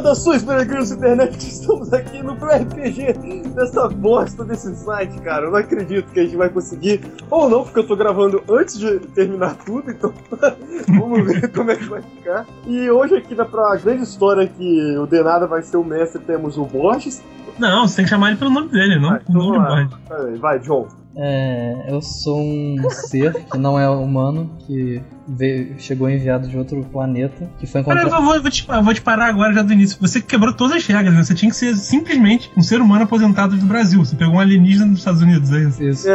Saudações, peregrinos internet, que estamos aqui no RPG dessa bosta desse site, cara. Eu não acredito que a gente vai conseguir, ou não, porque eu tô gravando antes de terminar tudo, então vamos ver como é que vai ficar. E hoje aqui pra grande história que o Denada vai ser o mestre, temos o Borges. Não, você tem que chamar ele pelo nome dele, não pelo nome do Borges. Vai, John. Eu sou um ser que não é humano, que chegou enviado de outro planeta, que foi encontrado... Eu vou te parar agora já do início. Você quebrou todas as regras, né? Você tinha que ser simplesmente um ser humano aposentado do Brasil. Você pegou um alienígena dos Estados Unidos, é isso? Isso.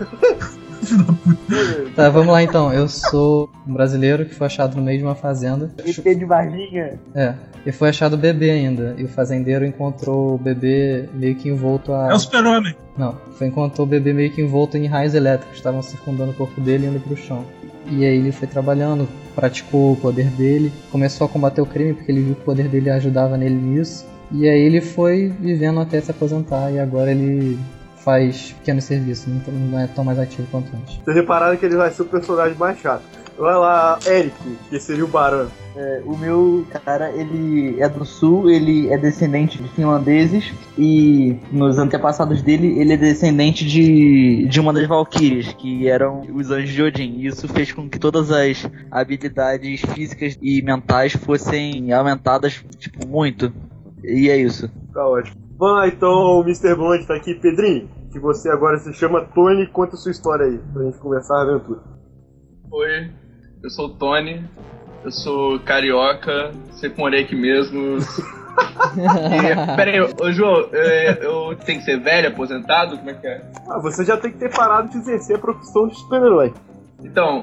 Tá, vamos lá então. Eu sou um brasileiro que foi achado no meio de uma fazenda. ET de Varginha. E foi achado bebê ainda. E o fazendeiro encontrou o bebê meio que envolto a... É o Super-Homem. Não, encontrou o bebê meio que envolto em raios elétricos que estavam circundando o corpo dele e indo pro chão. E aí ele foi trabalhando, praticou o poder dele, começou a combater o crime porque ele viu que o poder dele ajudava nele nisso. E aí ele foi vivendo até se aposentar e agora ele faz pequenos serviços, não é tão mais ativo quanto antes. Vocês repararam que ele vai ser o personagem mais chato. Vai lá, Eric, que seria o Baran. O meu cara, ele é do sul, ele é descendente de finlandeses e nos antepassados dele, ele é descendente de uma das Valkyries, que eram os anjos de Odin. E isso fez com que todas as habilidades físicas e mentais fossem aumentadas, tipo, muito. E é isso. Tá ótimo. Vamos lá, então, o Mr. Blonde tá aqui. Pedrinho, que você agora se chama Tony, conta a sua história aí, pra gente começar a aventura. Oi, eu sou o Tony, eu sou carioca, sempre morei aqui mesmo. Pera aí, ô João, eu tenho que ser velho, aposentado? Como é que é? Você já tem que ter parado de exercer a profissão de super-herói. Então,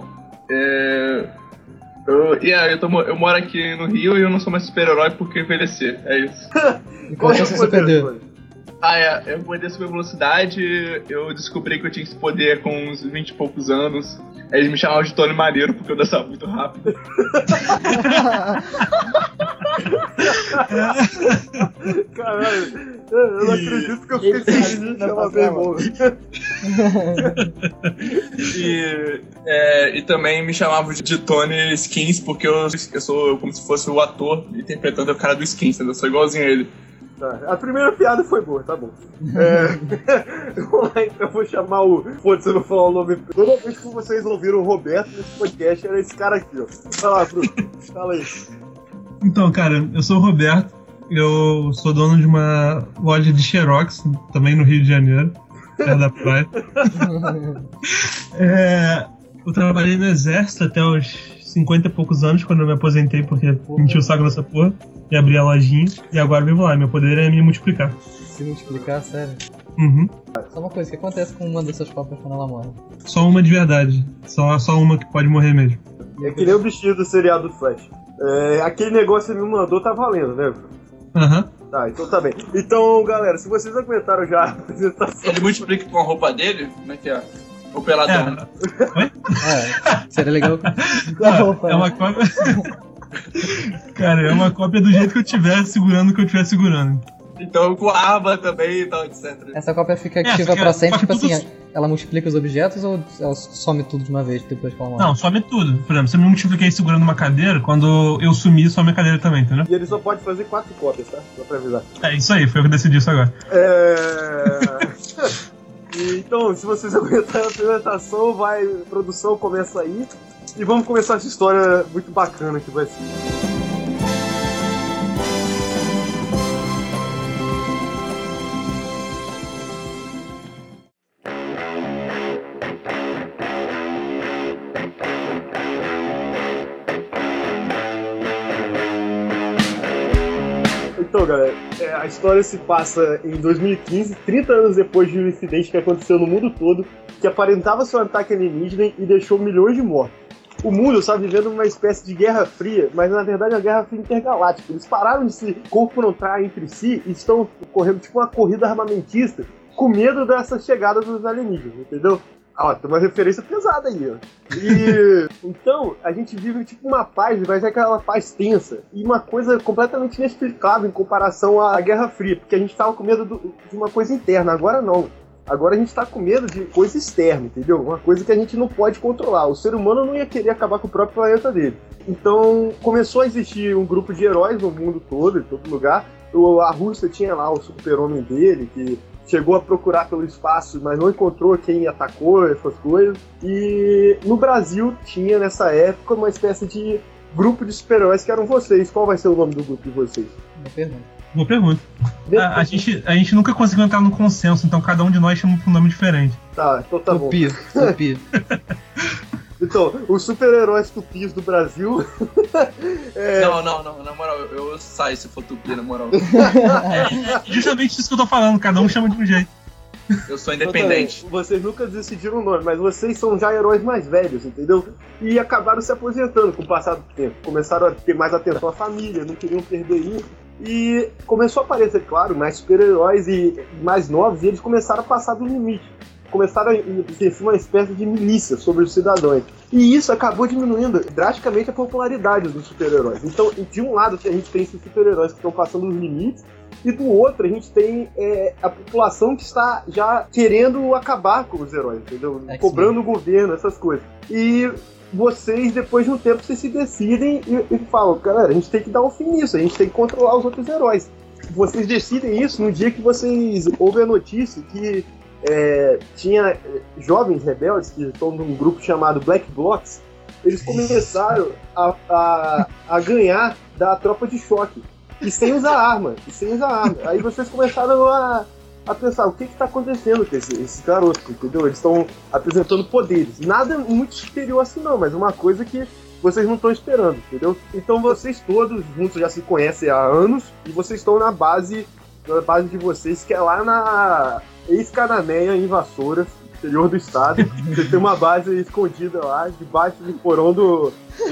eu moro aqui no Rio e eu não sou mais super-herói porque envelhecer, é isso. Qual é o seu poder? Eu poder super velocidade, eu descobri que eu tinha esse poder com uns 20 e poucos anos. Aí eles me chamavam de Tony Maneiro porque eu dançava muito rápido. Caralho, eu não acredito que eu fiquei feliz de chamar meu irmão. E também me chamavam de Tony Skins porque eu sou como se fosse o ator interpretando o cara do Skins, eu sou igualzinho a ele. Tá. A primeira piada foi boa, tá bom. Vamos lá, então eu vou chamar o... Foda-se, eu não vou falar o nome. Toda vez que vocês ouviram o Roberto nesse podcast, era esse cara aqui, ó. Vai lá, Bruno, fala aí. Então, cara, eu sou o Roberto. Eu sou dono de uma loja de Xerox, também no Rio de Janeiro, perto da praia. Eu trabalhei no exército até os 50 e poucos anos, quando eu me aposentei, porque menti o saco nessa porra, e abri a lojinha, e agora vivo lá. Meu poder é me multiplicar. Se multiplicar, sério? Uhum. Só uma coisa, o que acontece com uma dessas cópias quando ela morre? Só uma de verdade. Só uma que pode morrer mesmo. É que nem o bichinho do seriado do Flash. Aquele negócio que você me mandou tá valendo, né? Aham. Tá, então tá bem. Então, galera, se vocês aguentaram já a apresentação... Ele multiplica com a roupa dele? Como é que é? O peladão. Oi? Seria legal com a roupa. É uma cópia... Cara, é uma cópia do jeito que eu estiver segurando o que eu estiver segurando. Então com a arma também e tal, etc. Essa cópia fica ativa pra sempre, tipo assim, ela multiplica os objetos ou ela some tudo de uma vez depois que ela morre? Não, some tudo. Por exemplo, se eu me multipliquei segurando uma cadeira, quando eu sumir, some a cadeira também, entendeu? E ele só pode fazer 4 cópias, tá? Só pra avisar. É isso aí, foi eu que decidi isso agora. Então, se vocês aguentarem a apresentação, a produção começa aí. E vamos começar essa história muito bacana que vai ser. Então, galera, a história se passa em 2015, 30 anos depois de um incidente que aconteceu no mundo todo, que aparentava ser um ataque alienígena e deixou milhões de mortos. O mundo está vivendo uma espécie de guerra fria, mas na verdade é uma guerra fria intergaláctica. Eles pararam de se confrontar entre si e estão correndo tipo uma corrida armamentista com medo dessa chegada dos alienígenas, entendeu? Tem uma referência pesada aí, ó. E então, a gente vive tipo uma paz, mas é aquela paz tensa. E uma coisa completamente inexplicável em comparação à Guerra Fria, porque a gente tava com medo de uma coisa interna, agora não. Agora a gente tá com medo de coisa externa, entendeu? Uma coisa que a gente não pode controlar. O ser humano não ia querer acabar com o próprio planeta dele. Então começou a existir um grupo de heróis no mundo todo, em todo lugar. A Rússia tinha lá o super-homem dele, que chegou a procurar pelo espaço, mas não encontrou quem atacou, essas coisas. E no Brasil tinha, nessa época, uma espécie de grupo de super-heróis que eram vocês. Qual vai ser o nome do grupo de vocês? Boa pergunta. A gente nunca conseguiu entrar no consenso, então cada um de nós chama por um nome diferente. Tá, então tá bom. Tupi. Então, os super-heróis tupis do Brasil... Não, na moral, eu saio se for tupi, na moral. Justamente isso que eu tô falando, cada um chama de um jeito. Eu sou independente. Vocês nunca decidiram o nome, mas vocês são já heróis mais velhos, entendeu? E acabaram se aposentando com o passar do tempo. Começaram a ter mais atenção à família, não queriam perder isso. E começou a aparecer, claro, mais super-heróis e mais novos, e eles começaram a passar do limite. Começaram a exercer uma espécie de milícia sobre os cidadãos. E isso acabou diminuindo drasticamente a popularidade dos super-heróis. Então, de um lado, a gente tem esses super-heróis que estão passando os limites, e do outro, a gente tem a população que está já querendo acabar com os heróis, entendeu? Cobrando o governo, essas coisas. E vocês, depois de um tempo, vocês se decidem e falam, galera, a gente tem que dar um fim nisso, a gente tem que controlar os outros heróis. Vocês decidem isso no dia que vocês ouvem a notícia que tinha jovens rebeldes que estão num grupo chamado Black Blocs. Eles começaram a ganhar da tropa de choque e sem usar arma. Aí vocês começaram a pensar, o que está acontecendo com esses garotos, entendeu? Eles estão apresentando poderes. Nada muito superior assim não, mas uma coisa que vocês não estão esperando, entendeu? Então vocês todos juntos já se conhecem há anos e vocês estão na base de vocês, que é lá na ex-Cananéia, em Vassouras, interior do estado. Você tem uma base escondida lá, debaixo do porão do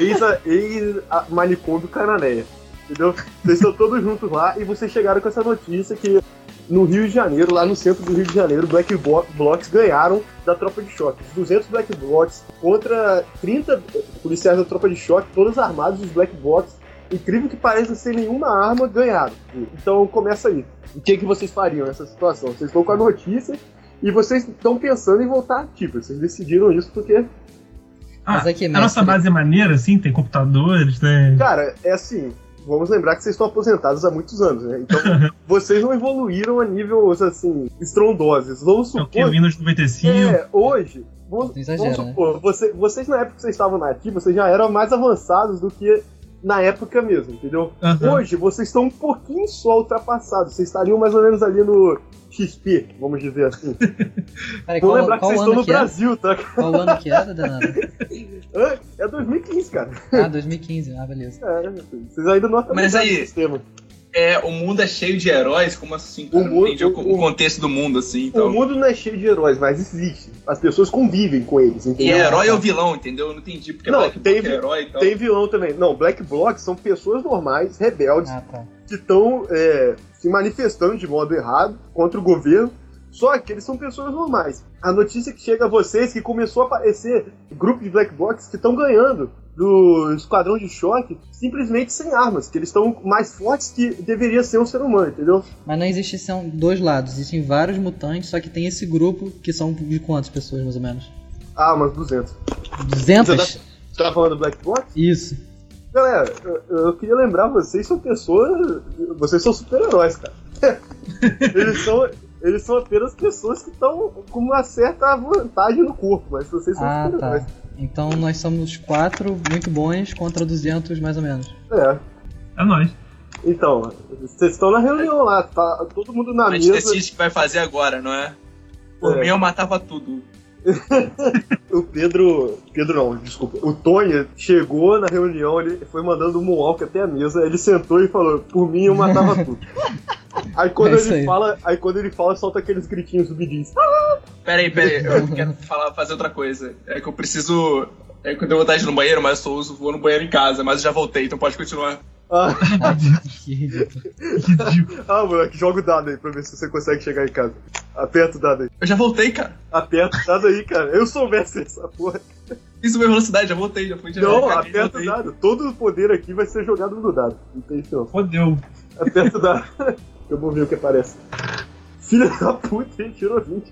ex-manicômio Cananéia, entendeu? Vocês estão todos juntos lá e vocês chegaram com essa notícia que no Rio de Janeiro, lá no centro do Rio de Janeiro, Black Blocs ganharam da tropa de choque. 200 Black Blocs contra 30 policiais da tropa de choque, todos armados, os Black Blocs, incrível que pareça, sem nenhuma arma, ganharam. Então começa aí. O que vocês fariam nessa situação? Vocês estão com a notícia e vocês estão pensando em voltar ativos. Vocês decidiram isso porque... a nossa base é maneira, assim? Tem computadores, né? Cara, é assim... Vamos lembrar que vocês estão aposentados há muitos anos, né? Então, vocês não evoluíram a níveis, assim, estrondosos. Vamos supor... É o que? Windows 95? Hoje... Vamos supor, vocês na época que vocês estavam na ativa, vocês já eram mais avançados do que na época mesmo, entendeu? Hoje, vocês estão um pouquinho só ultrapassados. Vocês estariam mais ou menos ali no XP, vamos dizer assim. Peraí, vamos lembrar que vocês estão no Brasil, tá? Qual ano que era, Danado? É 2015, cara. 2015, beleza. Vocês ainda não atualizaram o sistema. O mundo é cheio de heróis? Como assim? Cara? Não entendi o contexto do mundo, assim. Então... O mundo não é cheio de heróis, mas existe. As pessoas convivem com eles, entendeu? E herói é o vilão, entendeu? Eu não entendi porque Black Bloc é herói e tal. Tem vilão também. Não, Black Blocs são pessoas normais, rebeldes, que estão se manifestando de modo errado contra o governo. Só que eles são pessoas normais. A notícia que chega a vocês é que começou a aparecer grupo de Black Blocs que estão ganhando do Esquadrão de Choque simplesmente sem armas, que eles estão mais fortes que deveria ser um ser humano, entendeu? Mas não existe, são dois lados, existem vários mutantes, só que tem esse grupo que são de quantas pessoas, mais ou menos? Umas 200. 200? Você tá falando do Black Blocs? Isso. Galera, eu queria lembrar, vocês são super-heróis, cara. Eles são apenas pessoas que estão com uma certa vantagem no corpo, mas vocês são super-heróis. Tá. Então nós somos 4 muito bons contra 200 mais ou menos. É nóis. Então, vocês estão na reunião lá, tá todo mundo na mesa. A gente decide o que vai fazer agora, não é? Por mim eu matava tudo. O Pedro não, desculpa. O Tony chegou na reunião, ele foi mandando um moonwalk até a mesa, ele sentou e falou, por mim eu matava tudo. Aí quando ele fala, solta aqueles gritinhos do Bidins. Peraí, eu quero fazer outra coisa. É que eu preciso... que eu tenho vontade de ir no banheiro, mas eu vou no banheiro em casa, mas eu já voltei, então pode continuar. Que ridículo. Moleque, joga o dado aí pra ver se você consegue chegar em casa. Aperta o dado aí. Eu já voltei, cara. Aperta o dado aí, cara. Eu soubesse essa porra. Fiz minha velocidade, já voltei, já fui direto. Não, aperta o dado. Todo o poder aqui vai ser jogado no dado. Não tem isso não. Fodeu. Aperta o dado. Eu vou ver o que aparece. Filha da puta, ele tirou 20.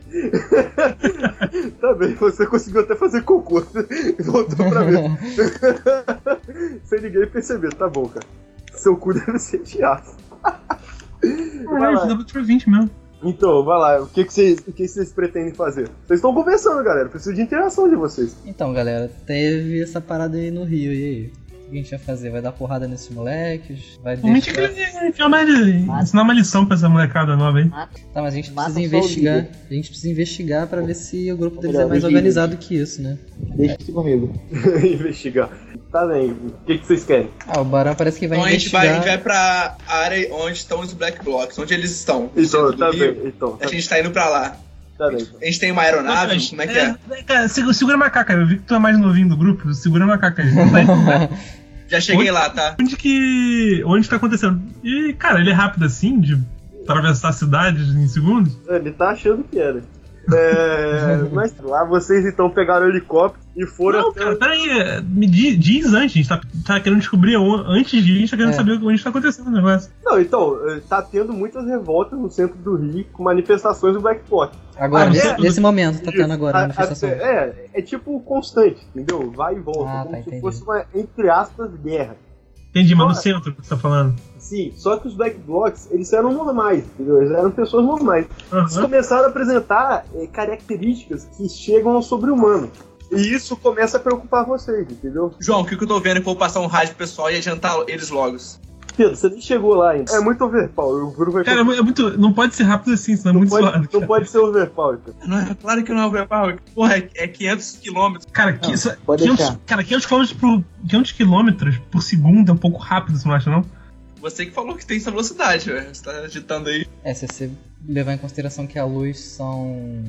Tá bem, você conseguiu até fazer cocô. Voltou pra mim. Sem ninguém perceber, tá bom, cara. Seu cu deve ser de aço. Dá pra tirar 20 mesmo. Então, vai lá, o que vocês pretendem fazer? Vocês estão conversando, galera, preciso de interação de vocês. Então, galera, teve essa parada aí no Rio, e aí? O que a gente vai fazer? Vai dar porrada nesses moleques? Vai deixar... ensinar uma lição pra essa molecada nova aí. Tá, mas a gente precisa investigar. A gente precisa investigar pra ver se o grupo deles é mais organizado que isso, né? Deixa isso comigo. Investigar. Tá bem, o que vocês querem? O Barão parece que vai investigar. A gente vai pra área onde estão os Black Blocks, onde eles estão. Então, tá bem. A gente tá indo pra lá. Tá bem, então. A gente tem uma aeronave, como é que é? Cara, segura a macaca, eu vi que tu é mais novinho do grupo, segura a macaca aí. Já cheguei lá, tá? Onde tá acontecendo? E, cara, ele é rápido assim, de atravessar cidades em segundos? Ele tá achando que era. Mas lá vocês então pegaram o helicóptero e foram. Não, cara, peraí, me diz antes, a gente tá querendo descobrir antes de a gente tá querendo saber onde tá acontecendo o negócio. Não, então, tá tendo muitas revoltas no centro do Rio com manifestações do Black Bloc. Agora, nesse momento tá tendo agora a manifestação. É tipo constante, entendeu? Vai e volta, como se fosse uma, entre aspas, guerra. Entendi, mas no centro que você tá falando. Sim, só que os Black Blocs, eles eram normais, entendeu? Eles eram pessoas normais. Eles começaram a apresentar características que chegam ao sobre-humano. E isso começa a preocupar vocês, entendeu? João, o que eu tô vendo é que eu vou passar um rádio pro pessoal e adiantar eles logo. Pedro, você nem chegou lá ainda. É muito overpower. O Bruno vai... Cara, é muito... Não pode ser rápido assim, senão é muito suave. Não pode ser overpower, cara. Não, claro que não é overpower. Porra, é 500 km. Cara, 500 km por segundo é um pouco rápido, você não acha, não? Você que falou que tem essa velocidade, velho. Você tá agitando aí. Se você levar em consideração que a luz são...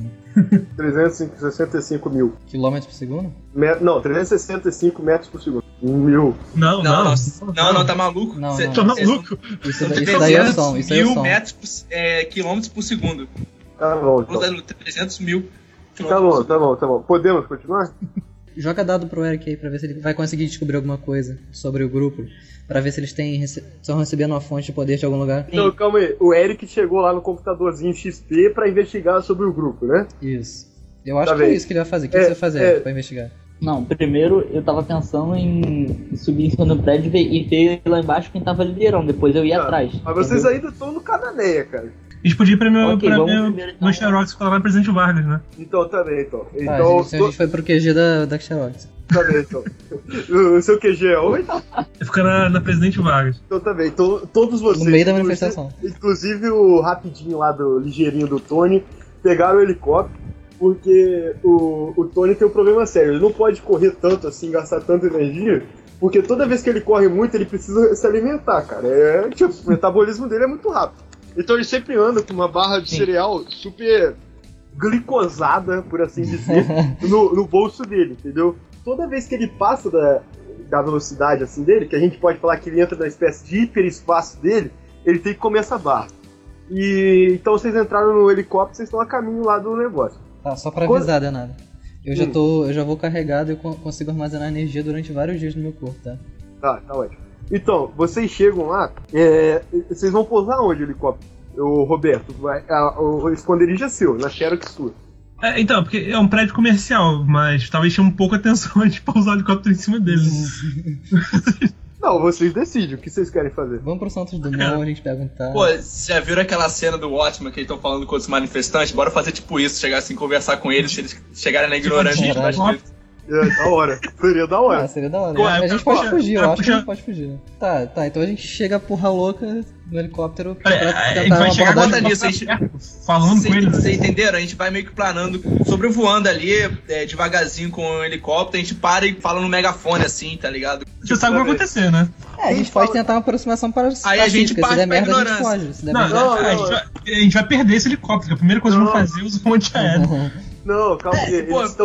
365 mil. Quilômetros por segundo? Não, 365 metros por segundo. 1000. Não, tá maluco? Tô maluco. Isso daí é som. Isso aí é som. 1000 metros, quilômetros por segundo. Tá bom, então. 300 mil. Tá bom. Podemos continuar? Joga dado pro Eric aí pra ver se ele vai conseguir descobrir alguma coisa sobre o grupo. Pra ver se eles estão recebendo uma fonte de poder de algum lugar. Não, calma aí. O Eric chegou lá no computadorzinho XP pra investigar sobre o grupo, né? Isso. Eu acho que é isso que ele vai fazer. O que você vai fazer pra investigar? Não, primeiro eu tava pensando em subir em cima do prédio e ver lá embaixo quem tava liderando. Depois eu ia atrás. Mas vocês ainda estão no Cananeia, cara. A gente podia ir pra meu Xerox que lá no Presidente Vargas, né? Então, tá bem, então. A gente foi pro QG da Xerox. Tá bem, então. O seu QG é onde? Fica na Presidente Vargas. Então tá bem, todos vocês. No meio da manifestação. Inclusive o rapidinho lá do ligeirinho do Tony, pegaram o helicóptero, porque o Tony tem um problema sério. Ele não pode correr tanto assim, gastar tanta energia, porque toda vez que ele corre muito, ele precisa se alimentar, cara. O metabolismo dele é muito rápido. Então ele sempre anda com uma barra de cereal super glicosada, por assim dizer, no bolso dele, entendeu? Toda vez que ele passa da velocidade assim dele, que a gente pode falar que ele entra na espécie de hiperespaço dele, ele tem que comer essa barra. E então vocês entraram no helicóptero, vocês estão a caminho lá do negócio. Tá, só pra avisar, Danado. Eu já vou carregado e consigo armazenar energia durante vários dias no meu corpo, tá? Tá ótimo. Então, vocês chegam lá, vocês vão pousar onde o helicóptero? O Roberto, o esconderijo é seu, na Xerox sua. Então, porque é um prédio comercial, mas talvez chame um pouco a atenção a gente pousar o helicóptero em cima dele. Não, vocês decidem o que vocês querem fazer. Vamos pro Santos Dumont, a gente perguntar. Pô, já viram aquela cena do Watchmen que eles estão falando com os manifestantes? Bora fazer tipo isso, chegar assim, conversar com eles, se eles chegarem na ignorância. Da hora. Seria da hora. Seria da hora. A gente pode fugir, eu acho que a gente pode fugir. Tá, então a gente chega porra louca no helicóptero pra tentar vai chegar conta nisso, falando com eles. Vocês entenderam? A gente vai meio que planando, sobrevoando ali, devagarzinho com o helicóptero, a gente para e fala no megafone assim, tá ligado? Você sabe o que vai acontecer, né? A gente pode tentar uma aproximação para aí a gente parte se der merda, ignorância. a gente foge. Se der a gente vai perder esse helicóptero, que a primeira coisa que vamos fazer é usar um antiaéreo. Não, calma aí,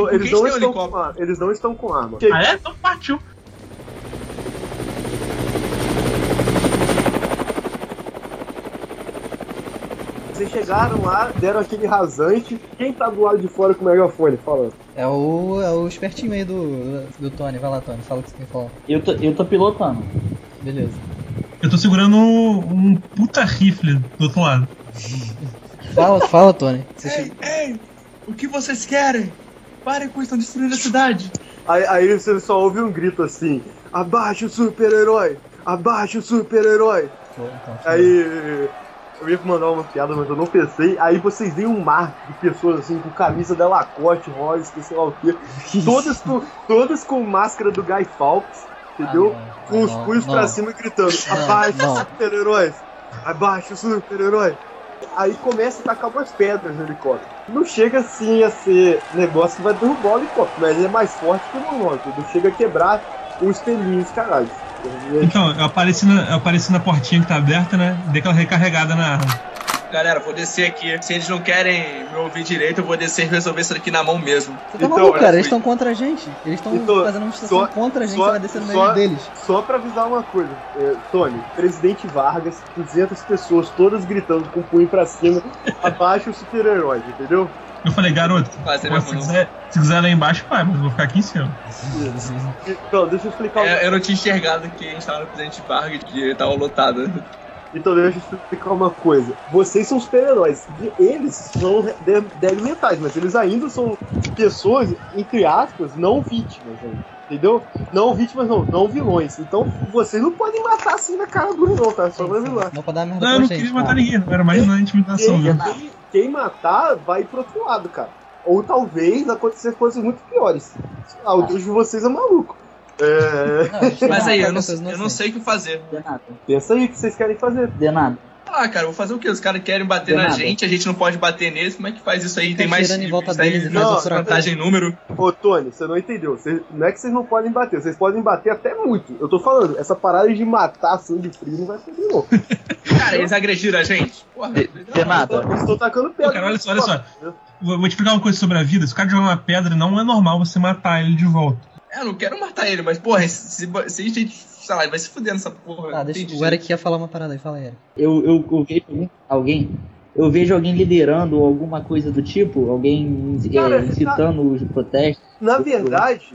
eles não estão com arma. Então partiu. Vocês chegaram lá, deram aquele rasante. Quem tá do lado de fora com o megafone falando? É o espertinho aí do Tony. Vai lá, Tony, fala o que você quer falar. Eu tô pilotando. Beleza. Eu tô segurando um puta rifle do outro lado. Fala, Tony. Ei, o que vocês querem? Parem com isso, estão destruindo a cidade. Aí você só ouve um grito assim: abaixa o super-herói! Abaixa o super-herói! Aí eu ia mandar uma piada, mas eu não pensei. Aí vocês veem um mar de pessoas assim, com camisa da Lacoste, Hollister, sei lá o quê. Todas com máscara do Guy Fawkes, entendeu? Com os punhos pra cima gritando: abaixa os super-heróis! Abaixa o super-herói! Aí começa a tacar umas pedras no helicóptero. Não chega assim a ser negócio que vai derrubar o helicóptero, mas ele é mais forte que o normal, entendeu? Chega a quebrar os espelhinhos, caralho. Então, eu apareci na portinha que tá aberta, né? Dei aquela recarregada na arma. Galera, vou descer aqui. Se eles não querem me ouvir direito, eu vou descer e resolver isso aqui na mão mesmo. Você tá maluco, cara? Eles estão contra a gente. Eles estão fazendo uma manifestação contra a gente. Você vai descer no meio deles. Só pra avisar uma coisa, Tony, Presidente Vargas, 200 pessoas, todas gritando com o punho pra cima, abaixa os super-heróis, entendeu? Eu falei, garoto, se quiser lá embaixo, vai, mas eu vou ficar aqui em cima. Então, deixa eu explicar. Eu não tinha enxergado que a gente tava no Presidente Vargas, que tava lotado. Então deixa eu explicar uma coisa. Vocês são super-heróis. Eles são débeis mentais, mas eles ainda são pessoas, entre aspas, não vítimas, entendeu? Não vítimas não vilões. Então vocês não podem matar assim na cara dura não, tá? Só pra avisar. Não pode dar merda não, eu não queria matar ninguém, era mais na intimidação. Quem matar vai pro outro lado, cara. Ou talvez acontecer coisas muito piores. O Deus de vocês é maluco. Mas aí, eu não sei o que fazer. Pensa aí o que vocês querem fazer. De nada. Ah, cara, vou fazer o quê? Os caras querem bater na gente, a gente não pode bater neles, como é que faz isso aí? Tem mais vantagem em número. Ô, Tony, você não entendeu. Não é que vocês não podem bater, vocês podem bater até muito. Eu tô falando, essa parada de matar sangue frio não vai ser não. Cara, eles agrediram a gente. Porra, de nada. Eu estou tacando pedra. Cara, olha só. Vou te explicar uma coisa sobre a vida. Se o cara jogar uma pedra, não é normal você matar ele de volta. Eu não quero matar ele, mas, porra, se a gente, sei lá, vai se fuder nessa porra. Tá, deixa o Eric ia falar uma parada aí, fala aí, Eric. Eu vejo alguém. Eu vejo alguém liderando alguma coisa do tipo, alguém incitando os protestos. Na verdade,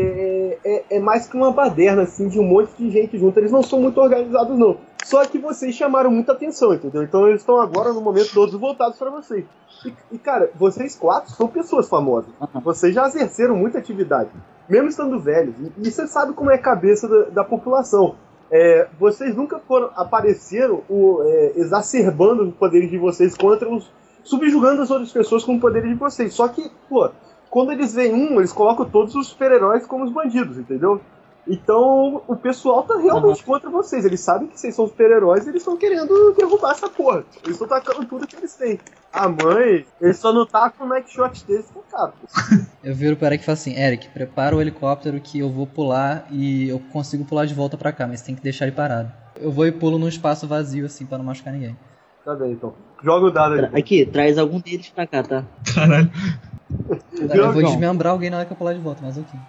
é mais que uma baderna, assim, de um monte de gente junto. Eles não são muito organizados, não. Só que vocês chamaram muita atenção, entendeu? Então eles estão agora, no momento, todos voltados pra vocês. E, cara, vocês quatro são pessoas famosas. Vocês já exerceram muita atividade, mesmo estando velhos. E você sabe como é a cabeça da população. Vocês nunca apareceram exacerbando os poderes de vocês contra os... subjugando as outras pessoas com os poderes de vocês. Só que, pô, quando eles veem eles colocam todos os super-heróis como os bandidos, entendeu? Então, o pessoal tá realmente contra vocês. Eles sabem que vocês são super-heróis e eles estão querendo derrubar essa porra. Eles estão tacando tudo que eles têm. A mãe, eles só não tacam o neck shot deles com o cara. Eu viro pro Eric e falo assim: Eric, prepara o helicóptero que eu vou pular e eu consigo pular de volta pra cá, mas tem que deixar ele parado. Eu vou e pulo num espaço vazio assim pra não machucar ninguém. Tá bem, então. Joga o dado aí. Aqui, traz algum deles pra cá, tá? Caralho. Eu vou desmembrar alguém na hora que eu pular de volta, mas ok.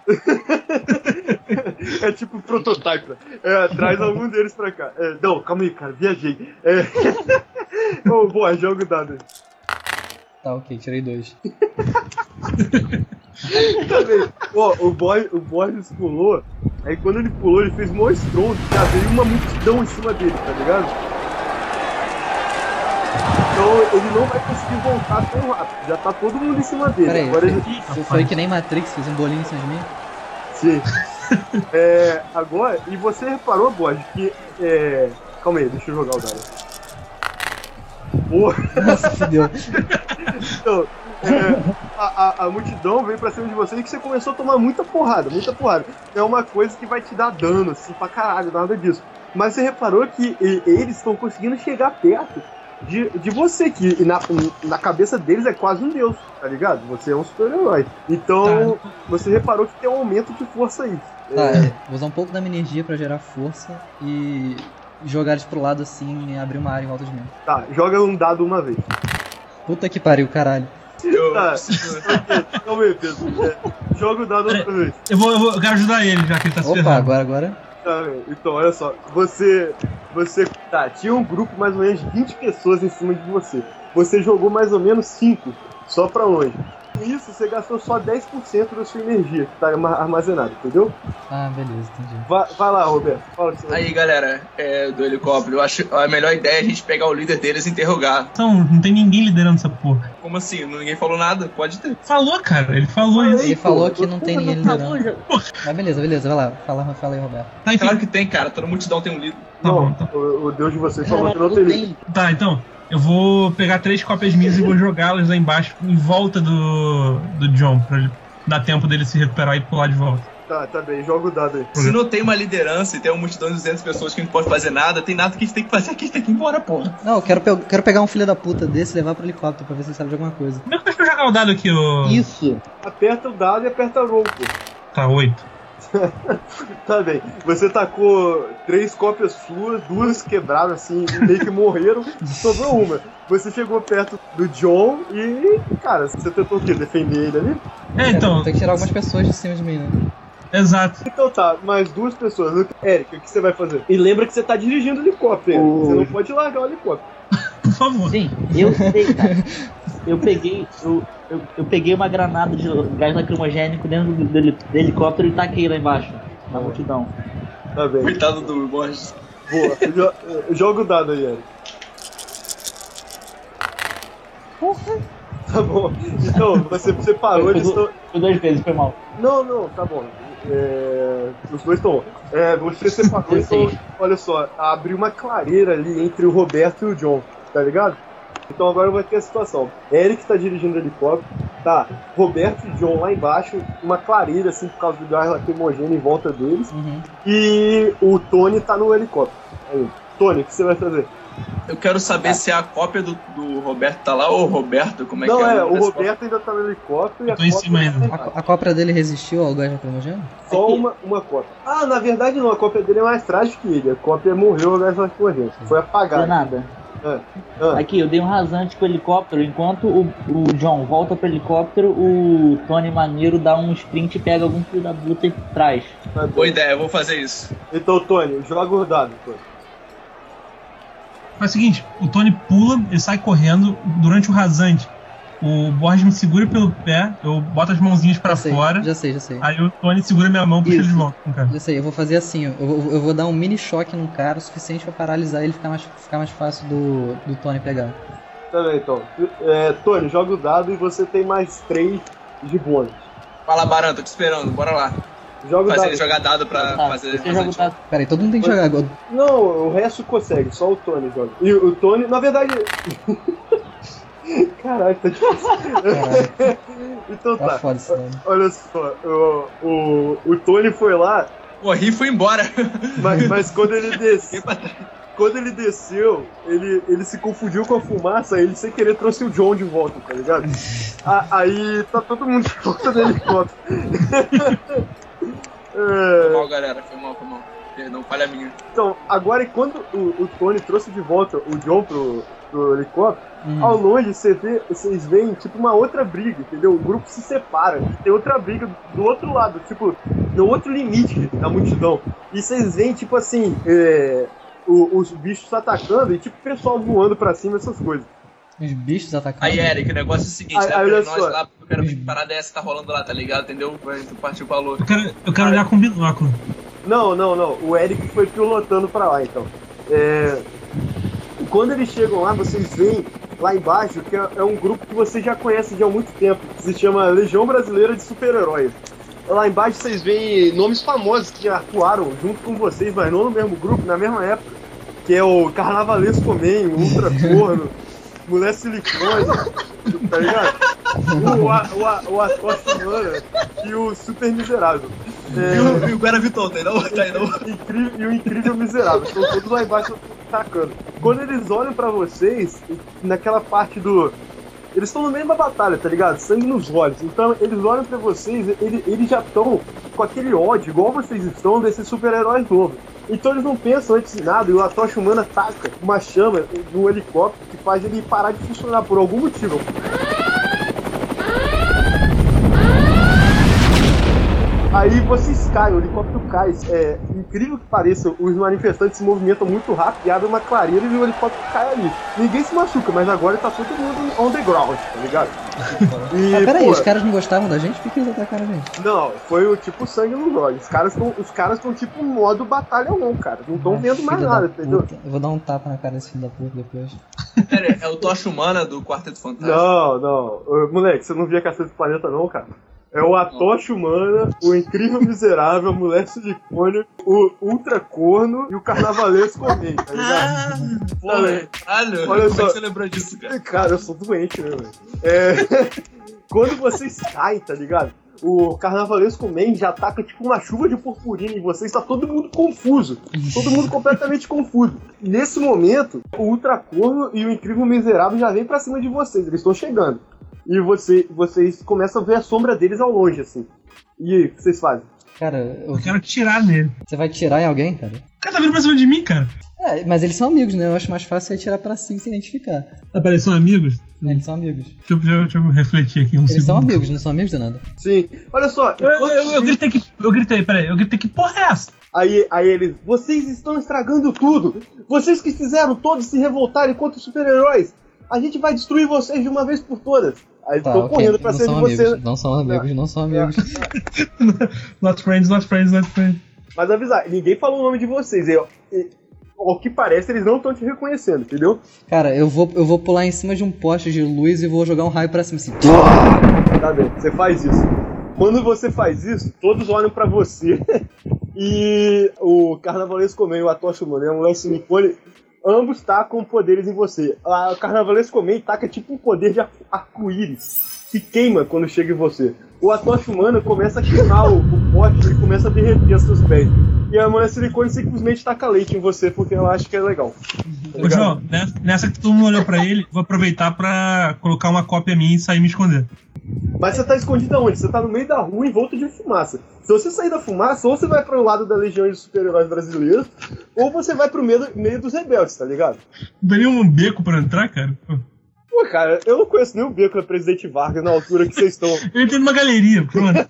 É tipo prototype. Traz algum deles pra cá. Não, calma aí, cara. Viajei. Boa, joga o dado aí. Tá, ok, tirei 2. Tá bem. O Borges pulou. Aí quando ele pulou, ele fez um maior estrondo. Já veio uma multidão em cima dele, tá ligado? Então ele não vai conseguir voltar tão rápido. Já tá todo mundo em cima dele. Peraí, agora você foi que nem Matrix, fez um bolinho em cima de mim? Sim. Agora, e você reparou, Borges, que... Calma aí, deixa eu jogar o dado. Porra. Nossa, fudeu. Então, a multidão veio pra cima de você e que você começou a tomar muita porrada. É uma coisa que vai te dar dano, assim, pra caralho, nada disso. Mas você reparou que eles estão conseguindo chegar perto de você, que na cabeça deles é quase um deus, tá ligado? Você é um super-herói. Então, você reparou que tem um aumento de força aí. Vou usar um pouco da minha energia pra gerar força e jogar eles pro lado assim e abrir uma área em volta de mim. Tá, joga um dado uma vez. Puta que pariu, caralho. Calma aí, Pedro. Joga o dado outra vez. Eu quero ajudar ele, já que ele tá se ferrando. Agora. Tá, então, olha só. Tinha um grupo mais ou menos de 20 pessoas em cima de você. Você jogou mais ou menos 5 só pra longe. Com isso, você gastou só 10% da sua energia que tá armazenada, entendeu? Ah, beleza, entendi. Vai lá, Roberto. Fala o que você vai Aí, galera, do helicóptero, eu acho a melhor ideia é a gente pegar o líder deles e interrogar. Então, não tem ninguém liderando essa porra. Como assim? Ninguém falou nada? Pode ter. Falou, cara, ele falou isso. Ele falou que não tem ninguém Falou liderando. já. Mas beleza, vai lá. Fala aí, Roberto. Tá, enfim. Claro que tem, cara. Toda multidão tem um líder. Tá bom, Não, então. o Deus de vocês falou que não teria. Tá, então. Eu vou pegar 3 cópias minhas e vou jogá-las lá embaixo, em volta do John, pra ele dar tempo dele se recuperar e pular de volta. Tá bem, joga o dado aí. Se não tem uma liderança e tem uma multidão de 200 pessoas que não pode fazer nada, tem nada que a gente tem que fazer aqui, a gente tem que ir embora, porra. Não, eu quero pegar um filho da puta desse e levar pro helicóptero pra ver se ele sabe de alguma coisa. Como é que eu jogar o dado aqui, ô? Isso. Aperta o dado e aperta roll, pô. Tá, 8. Tá bem. Você tacou 3 cópias suas, 2 quebraram assim, meio que morreram, sobrou uma. Você chegou perto do John e, cara, você tentou o quê? Defender ele ali? Então, Tem que tirar algumas pessoas de cima de mim, né? exato. Então tá, mais 2 pessoas. Érica, o que você vai fazer? E lembra que você tá dirigindo o helicóptero. Você não pode largar o helicóptero. Por favor. Sim, eu sei, cara. Eu peguei uma granada de gás lacrimogênico dentro do helicóptero e taquei lá embaixo, na multidão. Tá bem. Coitado do Borges. Boa. Joga o dado aí, Érica. Porra! Tá bom. Então, você parou, eles estão. Foi 2 vezes, foi mal. Não, tá bom. Os dois estão. Você separou, então, olha só, abriu uma clareira ali entre o Roberto e o John, tá ligado? Então agora vai ter a situação. Eric tá dirigindo o helicóptero, tá? Roberto e John lá embaixo, uma clareira assim por causa do gás lacrimogêneo em volta deles. Uhum. E o Tony tá no helicóptero. Aí, Tony, o que você vai fazer? Eu quero saber se a cópia do Roberto tá lá ou o Roberto, como é Não, que é? o Roberto ainda tá no helicóptero e a tô em cópia cima tá ainda. lá embaixo. A cópia dele resistiu ao gás lacrimogêneo? Só uma cópia. Ah, na verdade não, a cópia dele é mais frágil que ele. A cópia morreu ao gás lacrimogêneo. Foi apagada. Granada. Ah. Aqui, eu dei um rasante com o helicóptero. Enquanto o John volta pro helicóptero, o Tony Maneiro dá um sprint e pega algum filho da puta e traz. Tá bem. Boa ideia, eu vou fazer isso. Então, Tony, joga o dado, Tony. Faz o seguinte, o Tony pula, ele sai correndo, durante o rasante, o Borges me segura pelo pé, eu boto as mãozinhas pra fora, Já sei. aí o Tony segura minha mão e puxa ele de volta, cara. Já sei, eu vou fazer assim, ó. Eu vou dar um mini choque num cara o suficiente pra paralisar ele e ficar mais fácil do Tony pegar. Tá bem, então. Tony, joga o dado e você tem mais 3 de bônus. Fala, Baran, tô te esperando, bora lá. Joga o Fazer dado. ele jogar dado pra fazer. Você joga o dado. Pera aí, todo mundo tem que jogar agora. Não, o resto consegue, só o Tony joga. E o Tony, na verdade... Caralho, tá difícil. Caralho, Então tá tá. foda isso, velho. Olha só, o Tony foi lá, Corri e fui embora. mas quando ele desceu... Quando ele desceu, ele se confundiu com a fumaça, ele sem querer trouxe o John de volta, tá ligado? Aí tá todo mundo de volta do helicóptero. Foi mal, galera, foi mal. Perdão, falha minha. Então, agora quando o Tony trouxe de volta o John pro helicóptero, ao longe vocês veem tipo uma outra briga, entendeu? O grupo se separa, tem outra briga do outro lado, tipo, no outro limite da multidão. E vocês veem, tipo assim, os bichos atacando e tipo o pessoal voando pra cima, essas coisas. Os bichos atacando. Aí, Eric, o negócio é o seguinte, Aí, né? olha Nós só. lá, eu quero ver que parada é essa que tá rolando lá, tá ligado? Entendeu? Vai partir o valor. Eu quero olhar com binóculo. Não. O Eric foi pilotando pra lá, então. Quando eles chegam lá, vocês veem lá embaixo que é um grupo que vocês já conhecem de há muito tempo, que se chama Legião Brasileira de Super-Heróis. Lá embaixo vocês veem nomes famosos que atuaram junto com vocês, mas não no mesmo grupo, na mesma época, que é o Carnavalesco Man, o Ultra Corno, Mulher Silicone, tá ligado? O Atocha Humana e o Super Miserável. E o Guaraviton, tá não? E o Incrível Miserável. Estão todos lá embaixo atacando. Quando eles olham pra vocês, naquela parte do... Eles estão no meio da batalha, tá ligado? Sangue nos olhos. Então eles olham pra vocês, eles já estão com aquele ódio, igual vocês estão, desses super-heróis novos. Então eles não pensam antes de nada, e o Atocha Humana ataca uma chama no helicóptero que faz ele parar de funcionar por algum motivo. Aí Aí vocês caem, o helicóptero cai. Incrível que pareça, os manifestantes se movimentam muito rápido e abrem uma clareira e o helicóptero cai ali. Ninguém se machuca, mas agora tá todo mundo on the ground, tá ligado? E, peraí, os caras não gostavam da gente? Por que eles atacaram a gente? Não, foi o tipo sangue no olho. Os caras estão tipo modo batalha 1, cara. Não estão vendo mais nada, entendeu? Eu vou dar um tapa na cara desse filho da puta depois. Pera, é o Tocha Humana do Quarteto Fantástico? Não. Moleque, você não via Cacete do Planeta não, cara? É o Tocha Humana, o Incrível Miserável, a Mulher Silicone, o Ultra Corno e o Carnavalesco Homem, tá ligado? Caralho, olha como só. é que você lembrou disso, cara? Cara, eu sou doente, né, velho? Quando vocês caem, tá ligado? O Carnavalesco Man já ataca tipo uma chuva de purpurina em vocês, tá todo mundo confuso. Todo mundo completamente confuso. Nesse momento, o Ultra Corno e o Incrível Miserável já vêm pra cima de vocês, eles estão chegando. E vocês começam a ver a sombra deles ao longe, assim. E aí, o que vocês fazem? Cara, Eu quero tirar nele. Você vai tirar em alguém, cara? O cara tá vindo pra cima de mim, cara. Mas eles são amigos, né? Eu acho mais fácil você atirar pra cima sem identificar. Ah, peraí, são amigos? Eles são amigos. Deixa eu refletir aqui Eles são amigos, não são amigos de nada. Sim. Olha só. Eu gritei que porra é essa? Aí eles, vocês estão estragando tudo. Vocês que fizeram todos se revoltarem contra os super-heróis. A gente vai destruir vocês de uma vez por todas. Aí estão correndo pra cima de vocês. Não são amigos. Not friends. Mas avisar, ninguém falou o nome de vocês. Ao que parece, eles não estão te reconhecendo, entendeu? Cara, eu vou pular em cima de um poste de luz e vou jogar um raio pra cima assim. Tá bem, você faz isso. Quando você faz isso, todos olham pra você. E o Carnavalesco Man, o Tocha Humana e a Mulher Silicone, ambos tacam poderes em você. O Carnavalesco Man taca tipo um poder de arco-íris que queima quando chega em você. O Tocha Humana começa a queimar o pote e começa a derreter os seus pés. E a Mulher Silicone simplesmente taca leite em você porque ela acha que é legal. Ô, João, nessa que todo mundo olhou pra ele, vou aproveitar pra colocar uma cópia minha e sair me esconder. Mas você tá escondido aonde? Você tá no meio da rua envolto de fumaça. Se você sair da fumaça, ou você vai pro lado da Legião de Super-Heróis Brasileiros, ou você vai pro meio dos rebeldes, tá ligado? Não daria um beco pra entrar, cara? Pô, cara, eu não conheço nem o beco da Presidente Vargas na altura que vocês estão. Eu entrei numa galeria, pronto.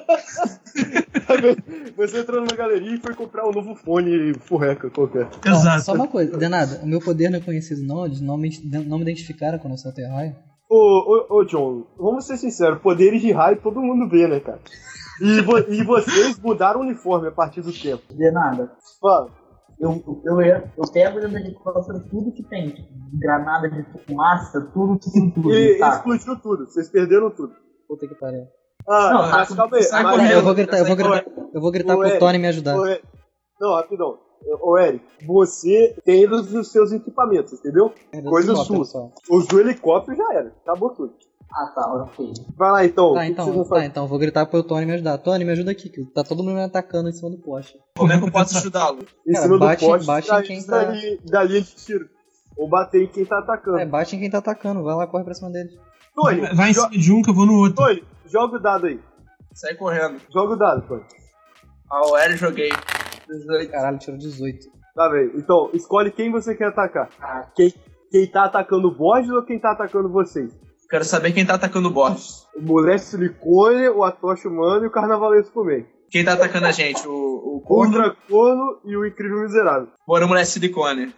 Você entrou numa galeria e foi comprar um novo fone furreca qualquer. Exato. Só uma coisa, Denada, o meu poder não é conhecido não, eles não me identificaram quando eu soltei raio. Ô, John, vamos ser sinceros, poderes de raio todo mundo vê, né, cara? E vocês mudaram o uniforme a partir do tempo. De nada. Fala. Eu pego dentro de helicóptero tudo que tem. Granada de fumaça, tudo. E tá. explodiu tudo, vocês perderam tudo. Puta que pariu. Não, mas calma aí. Eu vou gritar pro Tony me ajudar. Não, rapidão. Ô, Eric, você tem os seus equipamentos, entendeu? Coisa sua. Os do helicóptero já era, acabou tudo. Ah, tá, ok. Vai lá então. Então, vou gritar pro Tony me ajudar. Tony, me ajuda aqui, que tá todo mundo me atacando em cima do poste. Como é que eu posso ajudá-lo? Em cima do poste, bate em quem tá... da linha de tiro. Ou bater em quem tá atacando. Bate em quem tá atacando, vai lá, corre pra cima dele. Tony, vai em cima de um que eu vou no outro. Tony, joga o dado aí. Sai correndo. Joga o dado, Tony. O Eric joguei. 18. Caralho, tirou 18. Tá bem, então, escolhe quem você quer atacar. Quem tá atacando o Borges ou quem tá atacando vocês? Quero saber quem tá atacando o Borges. O Mulher Silicone, o Tocha Humana e o Carnavalesco Man. Quem tá atacando a gente? O Ultra Corno e o Incrível Miserável. Bora, Mulher Silicone.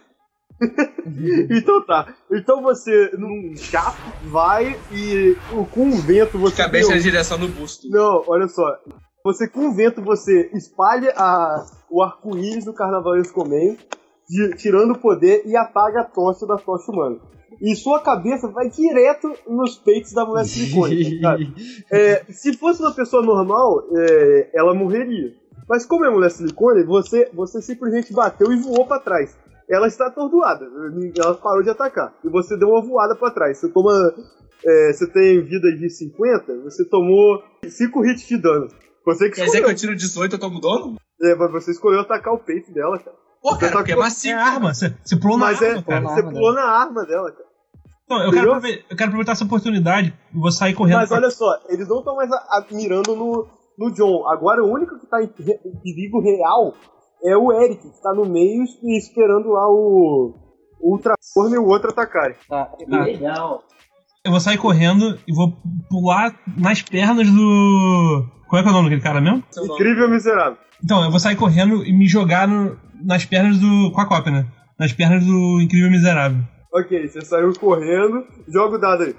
Então tá. Então você, num jato, vai e com o vento você... Cabeça na direção do busto. Não, olha só. Você, com o vento, você espalha o arco-íris do Carnavalesco Man, tirando o poder e apaga a tocha da Tocha Humana. E sua cabeça vai direto nos peitos da Mulher Silicone. Tá? Se fosse uma pessoa normal, ela morreria. Mas como é Mulher Silicone, você simplesmente bateu e voou pra trás. Ela está atordoada, ela parou de atacar. E você deu uma voada pra trás. Você toma... você tem vida de 50, você tomou 5 hits de dano. Quer dizer que eu tiro 18 e eu tomo dano? Mas você escolheu atacar o peito dela, cara. Pô, cara, porque é macio. É arma, você pulou na arma, cara. Você pulou na arma dela, cara. Não, eu quero aproveitar essa oportunidade e vou sair correndo. Mas olha só, eles não estão mais mirando no John. Agora o único que tá em perigo real é o Eric, que tá no meio e esperando lá o Ultra Corno e o outro atacarem. Tá. Legal. Eu vou sair correndo e vou pular nas pernas do Qual é que é o nome daquele cara mesmo? Incrível Miserável. Então, eu vou sair correndo e me jogar nas pernas do... Com a cópia, né? Nas pernas do Incrível Miserável. Ok, você saiu correndo, joga o dado aí.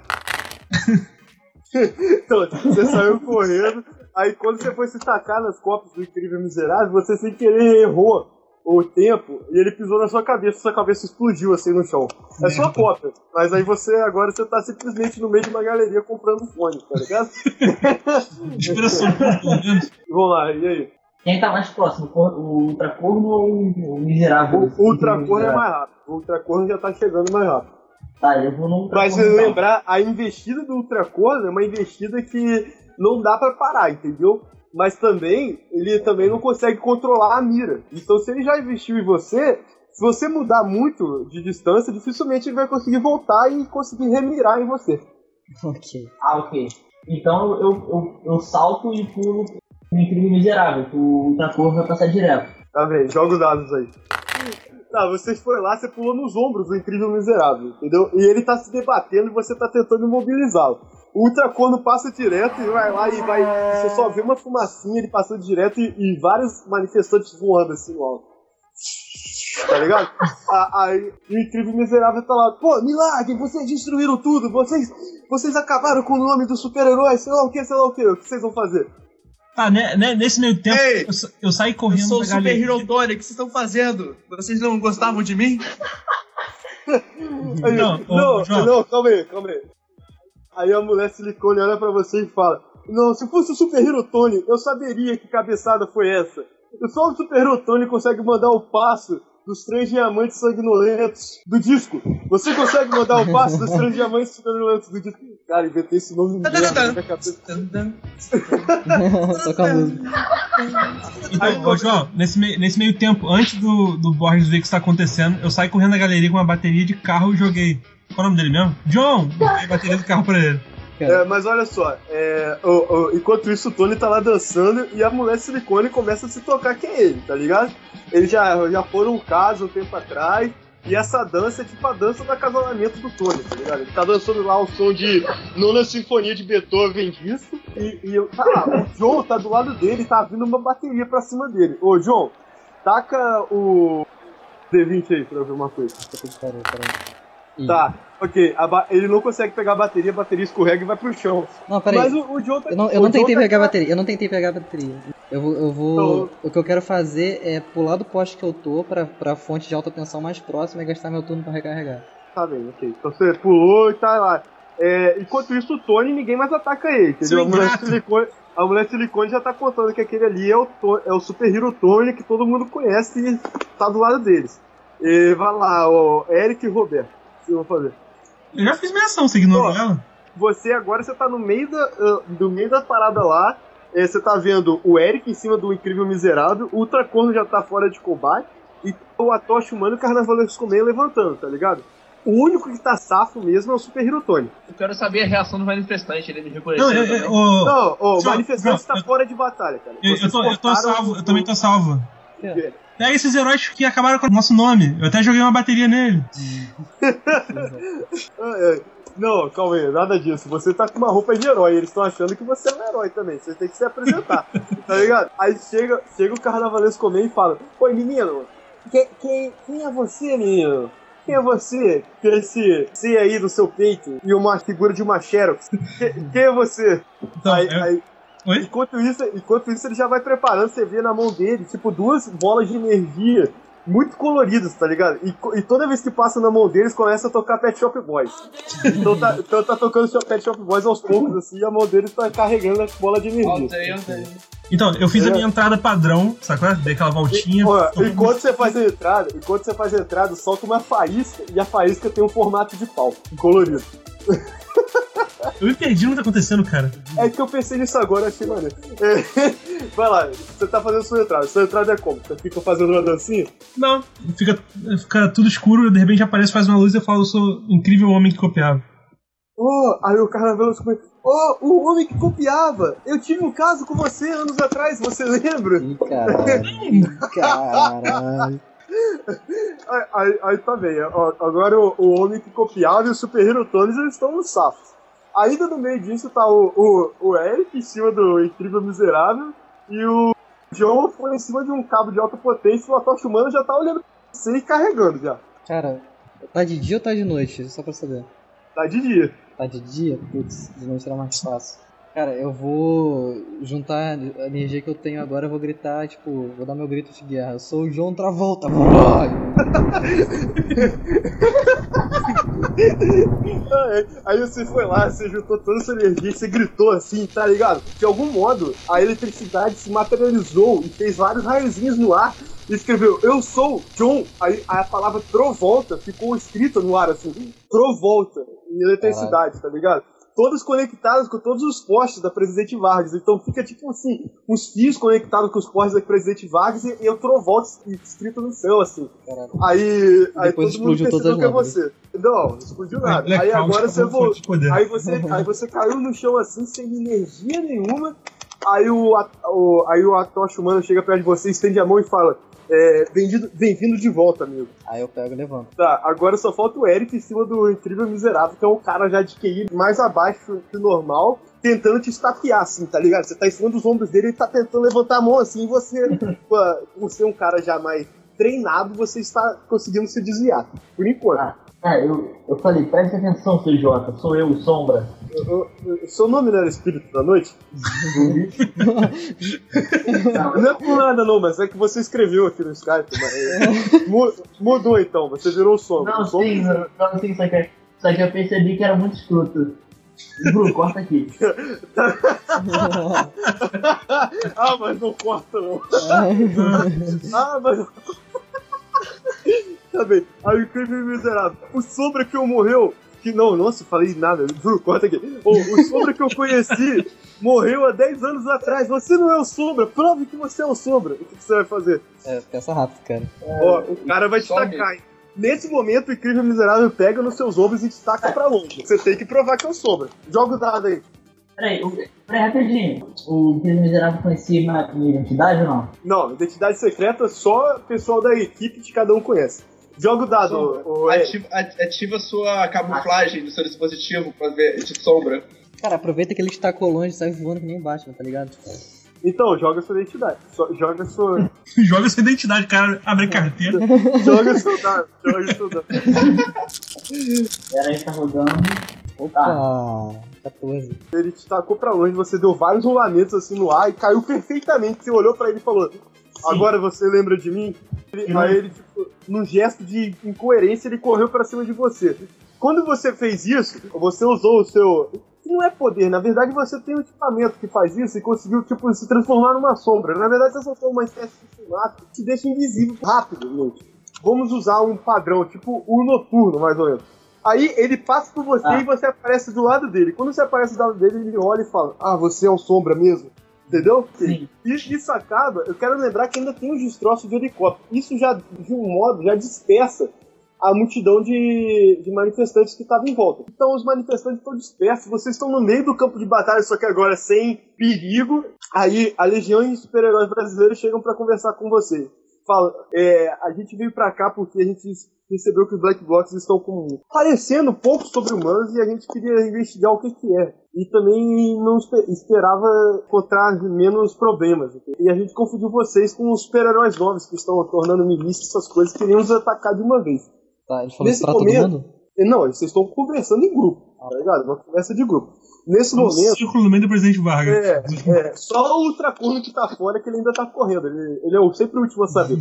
Então, você saiu correndo, aí quando você foi se tacar nas cópias do Incrível Miserável, você sem querer errou o tempo e ele pisou na sua cabeça explodiu assim no chão. É sua cópia, mas aí agora você tá simplesmente no meio de uma galeria comprando fone, tá ligado? Inspiração, pelo menos. Vamos lá, e aí? Quem tá mais próximo, o Ultracorno ou o Miserável? O Ultracorno é mais rápido. O Ultracorno já tá chegando mais rápido. Tá, eu vou no Mas Ultracorno. lembrar, a investida do Ultracorno é uma investida que não dá pra parar, entendeu? Mas também, ele também não consegue controlar a mira. Então se ele já investiu em você, se você mudar muito de distância, dificilmente ele vai conseguir voltar e conseguir remirar em você. Ok. Ah, ok. Então eu salto e pulo no Incrível Miserável, que o Ultracorno vai passar direto. Tá bem, joga os dados aí. Tá, você foi lá, você pulou nos ombros do Incrível Miserável, entendeu? E ele tá se debatendo e você tá tentando imobilizá-lo. O Ultracorno passa direto e vai lá e vai... Você só vê uma fumacinha, ele passando direto e vários manifestantes voando assim no alto. Tá ligado? Aí o Incrível Miserável tá lá, pô, milagre, vocês destruíram tudo, vocês acabaram com o nome do super-herói, sei lá o que vocês vão fazer? Tá, né, nesse meio tempo, Ei, eu saí correndo. Eu sou o da Super galeria. Hero Tony, o que vocês estão fazendo? Vocês não gostavam de mim? Aí, João. não, calma aí. Aí a mulher silicone olha pra você e fala: não, se fosse o Super Hero Tony, eu saberia que cabeçada foi essa. Só o Super Hero Tony consegue mandar o passo dos 3 diamantes sanguinolentos do disco. Você consegue mandar o passo dos 3 diamantes sanguinolentos do disco? Cara, inventei esse nome merda na minha cabeça. Toca a música. Então, ô, João, nesse meio tempo, antes do Borges ver o que está acontecendo, eu saí correndo da galeria com uma bateria de carro e joguei. Qual é o nome dele mesmo? John! Joguei a bateria do carro pra ele. Mas olha só, enquanto isso o Tony tá lá dançando e a mulher silicone começa a se tocar que é ele, tá ligado? Eles já foram um caso um tempo atrás, e essa dança é tipo a dança do acasalamento do Tony, tá ligado? Ele tá dançando lá o som de Nona Sinfonia de Beethoven disso, tá lá, o John tá do lado dele e tá vindo uma bateria pra cima dele. Ô, John, taca o D20 aí pra eu ver uma coisa. Peraí. Tá, ok. Ele não consegue pegar a bateria escorrega e vai pro chão. Não, peraí. Mas o John tá... Eu não tentei pegar a bateria. Eu vou. O que eu quero fazer é pular do poste que eu tô pra fonte de alta tensão mais próxima e gastar meu turno pra recarregar. Tá bem, ok. Então você pulou e tá lá. Enquanto isso, o Tony, ninguém mais ataca ele, entendeu? A mulher silicone já tá contando que aquele ali é o Super Hero Tony que todo mundo conhece e tá do lado deles. E vai lá, o Eric e Roberto. O que vocês vão fazer? Eu já fiz minha ação, você ignorou ela? Você agora tá no meio da parada lá. Você tá vendo o Eric em cima do Incrível Miserável, o Ultracorno já tá fora de combate, e o Atoshi Humano e o Carnavalesco meio levantando, tá ligado? O único que tá safo mesmo é o Super Hero Tony. Eu quero saber a reação do manifestante, ele me reconheceu. Não, o João, manifestante tá fora de batalha, cara. Eu tô salvo, eu também tô salvo. É. Pega esses heróis que acabaram com o nosso nome. Eu até joguei uma bateria nele. Não, calma aí, nada disso. Você tá com uma roupa de herói, eles estão achando que você é um herói também. Você tem que se apresentar, tá ligado? Aí chega o Carnavalesco meio e fala: oi, menino, quem é você, menino? Quem é você? Que esse C aí do seu peito e uma figura de uma Xerox. Quem é você? Então, Oi? Enquanto isso, ele já vai preparando, você vê na mão dele, tipo, 2 bolas de energia muito coloridas, tá ligado? E toda vez que passa na mão deles, começa a tocar Pet Shop Boys. Então tá tocando Pet Shop Boys aos poucos, assim, e a mão deles tá carregando a bola de energia. Então, eu fiz a minha entrada padrão, sacou? Dei aquela voltinha. Enquanto você faz a entrada, solta uma faísca, e a faísca tem um formato de pau, colorido. Eu me perdi no que tá acontecendo, cara. É que eu pensei nisso agora, achei maneiro. Vai lá, você tá fazendo sua entrada. Sua entrada é como? Você fica fazendo uma dancinha? Não, fica tudo escuro, de repente aparece, faz uma luz e eu falo: eu sou o incrível homem que copiava. Aí o Carnaval começa: o homem que copiava! Eu tive um caso com você anos atrás, você lembra? Ih, caralho. Aí tá bem, agora o homem que copiava e o Super Hero Tony eles estão no safo. Ainda no meio disso tá o Eric em cima do Incrível Miserável e o John foi em cima de um cabo de alta potência e o Atoshi Humano já tá olhando pra você e carregando já. Cara, tá de dia ou tá de noite? Só pra saber. Tá de dia. Tá de dia? Putz, de noite era mais fácil. Cara, eu vou juntar a energia que eu tenho agora, eu vou gritar, tipo, vou dar meu grito de guerra. Eu sou o John Travolta, vai! Aí você foi lá, você juntou toda essa energia, você gritou assim, tá ligado? De algum modo, a eletricidade se materializou e fez vários raiozinhos no ar e escreveu, eu sou John. Aí a palavra Trovolta ficou escrita no ar assim, Trovolta, em eletricidade, tá ligado? Todos conectados com todos os postes da Presidente Vargas. Então fica tipo assim, os fios conectados com os postes da Presidente Vargas e eu Trovolta escrito no céu, assim. Caralho. Aí Depois todo mundo explodiu todas percebeu as que é lâmpadas. você. Não explodiu nada. Black Aí Couch agora você acabou voltou. de poder. Aí você caiu no chão assim, sem energia nenhuma. Aí o Atoshi Humano chega perto de você, estende a mão e fala: bem-vindo de volta, amigo. Aí eu pego e levanto. Tá, agora só falta o Eric em cima do Incrível Miserável, que é um cara já de QI mais abaixo que o normal, tentando te estapear, assim, tá ligado? Você tá em cima dos ombros dele e ele tá tentando levantar a mão assim, e você, por ser um cara já mais treinado, você está conseguindo se desviar, por enquanto. Eu falei, presta atenção, seu Jota, sou eu, Sombra. Seu nome não era Espírito da Noite? Não é por nada não, mas é que você escreveu aqui no Skype. Mas mudou então, você virou o Sombra. Não, sim, isso aqui eu percebi que era muito escroto. Bru, corta aqui. Ah, mas não corta não. Mas... Tá bem, aí o Incrível Miserável. O Sombra que eu morreu... Nossa, falei nada, Bru, corta aqui. O Sombra que eu conheci morreu há 10 anos atrás. Você não é o Sombra, prove que você é o Sombra. O que você vai fazer? Pensa rápido, cara. O cara vai te tacar, hein? Nesse momento, o Incrível Miserável pega nos seus ombros e te taca pra longe. Você tem que provar que é o Sombra. Joga o dado aí. Peraí, rapidinho. O Incrível Miserável conhecia minha identidade ou não? Não, identidade secreta só o pessoal da equipe de cada um conhece. Joga o dado. Ativa sua camuflagem do seu dispositivo pra ver de sombra. Cara, aproveita que ele estacou longe e sai voando que nem Batman, tá ligado? Então, joga sua identidade. Joga sua... Joga sua identidade, cara. Abre a carteira. Joga seu dado. Pera aí, tá rodando. Opa! 14. Ele te tacou pra longe, você deu vários rolamentos assim no ar e caiu perfeitamente. Você olhou pra ele e falou, agora você lembra de mim? Aí ele, tipo, num gesto de incoerência, ele correu pra cima de você. Quando você fez isso, você usou o seu... Não é poder, na verdade você tem um equipamento que faz isso e conseguiu, tipo, se transformar numa sombra. Na verdade você soltou uma espécie de fumaça que te deixa invisível rápido, gente. Vamos usar um padrão, tipo o noturno, mais ou menos. Aí ele passa por você e você aparece do lado dele. Quando você aparece do lado dele, ele olha e fala, você é um sombra mesmo. Entendeu? Sim. E isso acaba, eu quero lembrar que ainda tem os destroços de helicóptero. Isso já, de um modo, já dispersa a multidão de manifestantes que estavam em volta. Então os manifestantes estão dispersos, vocês estão no meio do campo de batalha, só que agora sem perigo. Aí a Legião e os super-heróis brasileiros chegam para conversar com você. Fala, a gente veio pra cá porque a gente percebeu que os Black Blocs estão parecendo um pouco sobre-humanos e a gente queria investigar o que é. E também não esperava encontrar menos problemas. E a gente confundiu vocês com os super-heróis novos que estão tornando milícia, essas coisas, queriam nos atacar de uma vez. Tá, ele falou isso pra todo mundo? Não, vocês estão conversando em grupo, tá ligado? Uma conversa de grupo. Nesse momento... círculo no meio do Presidente Vargas. Só o ultracorno que tá fora, que ele ainda tá correndo. Ele é sempre o último a saber.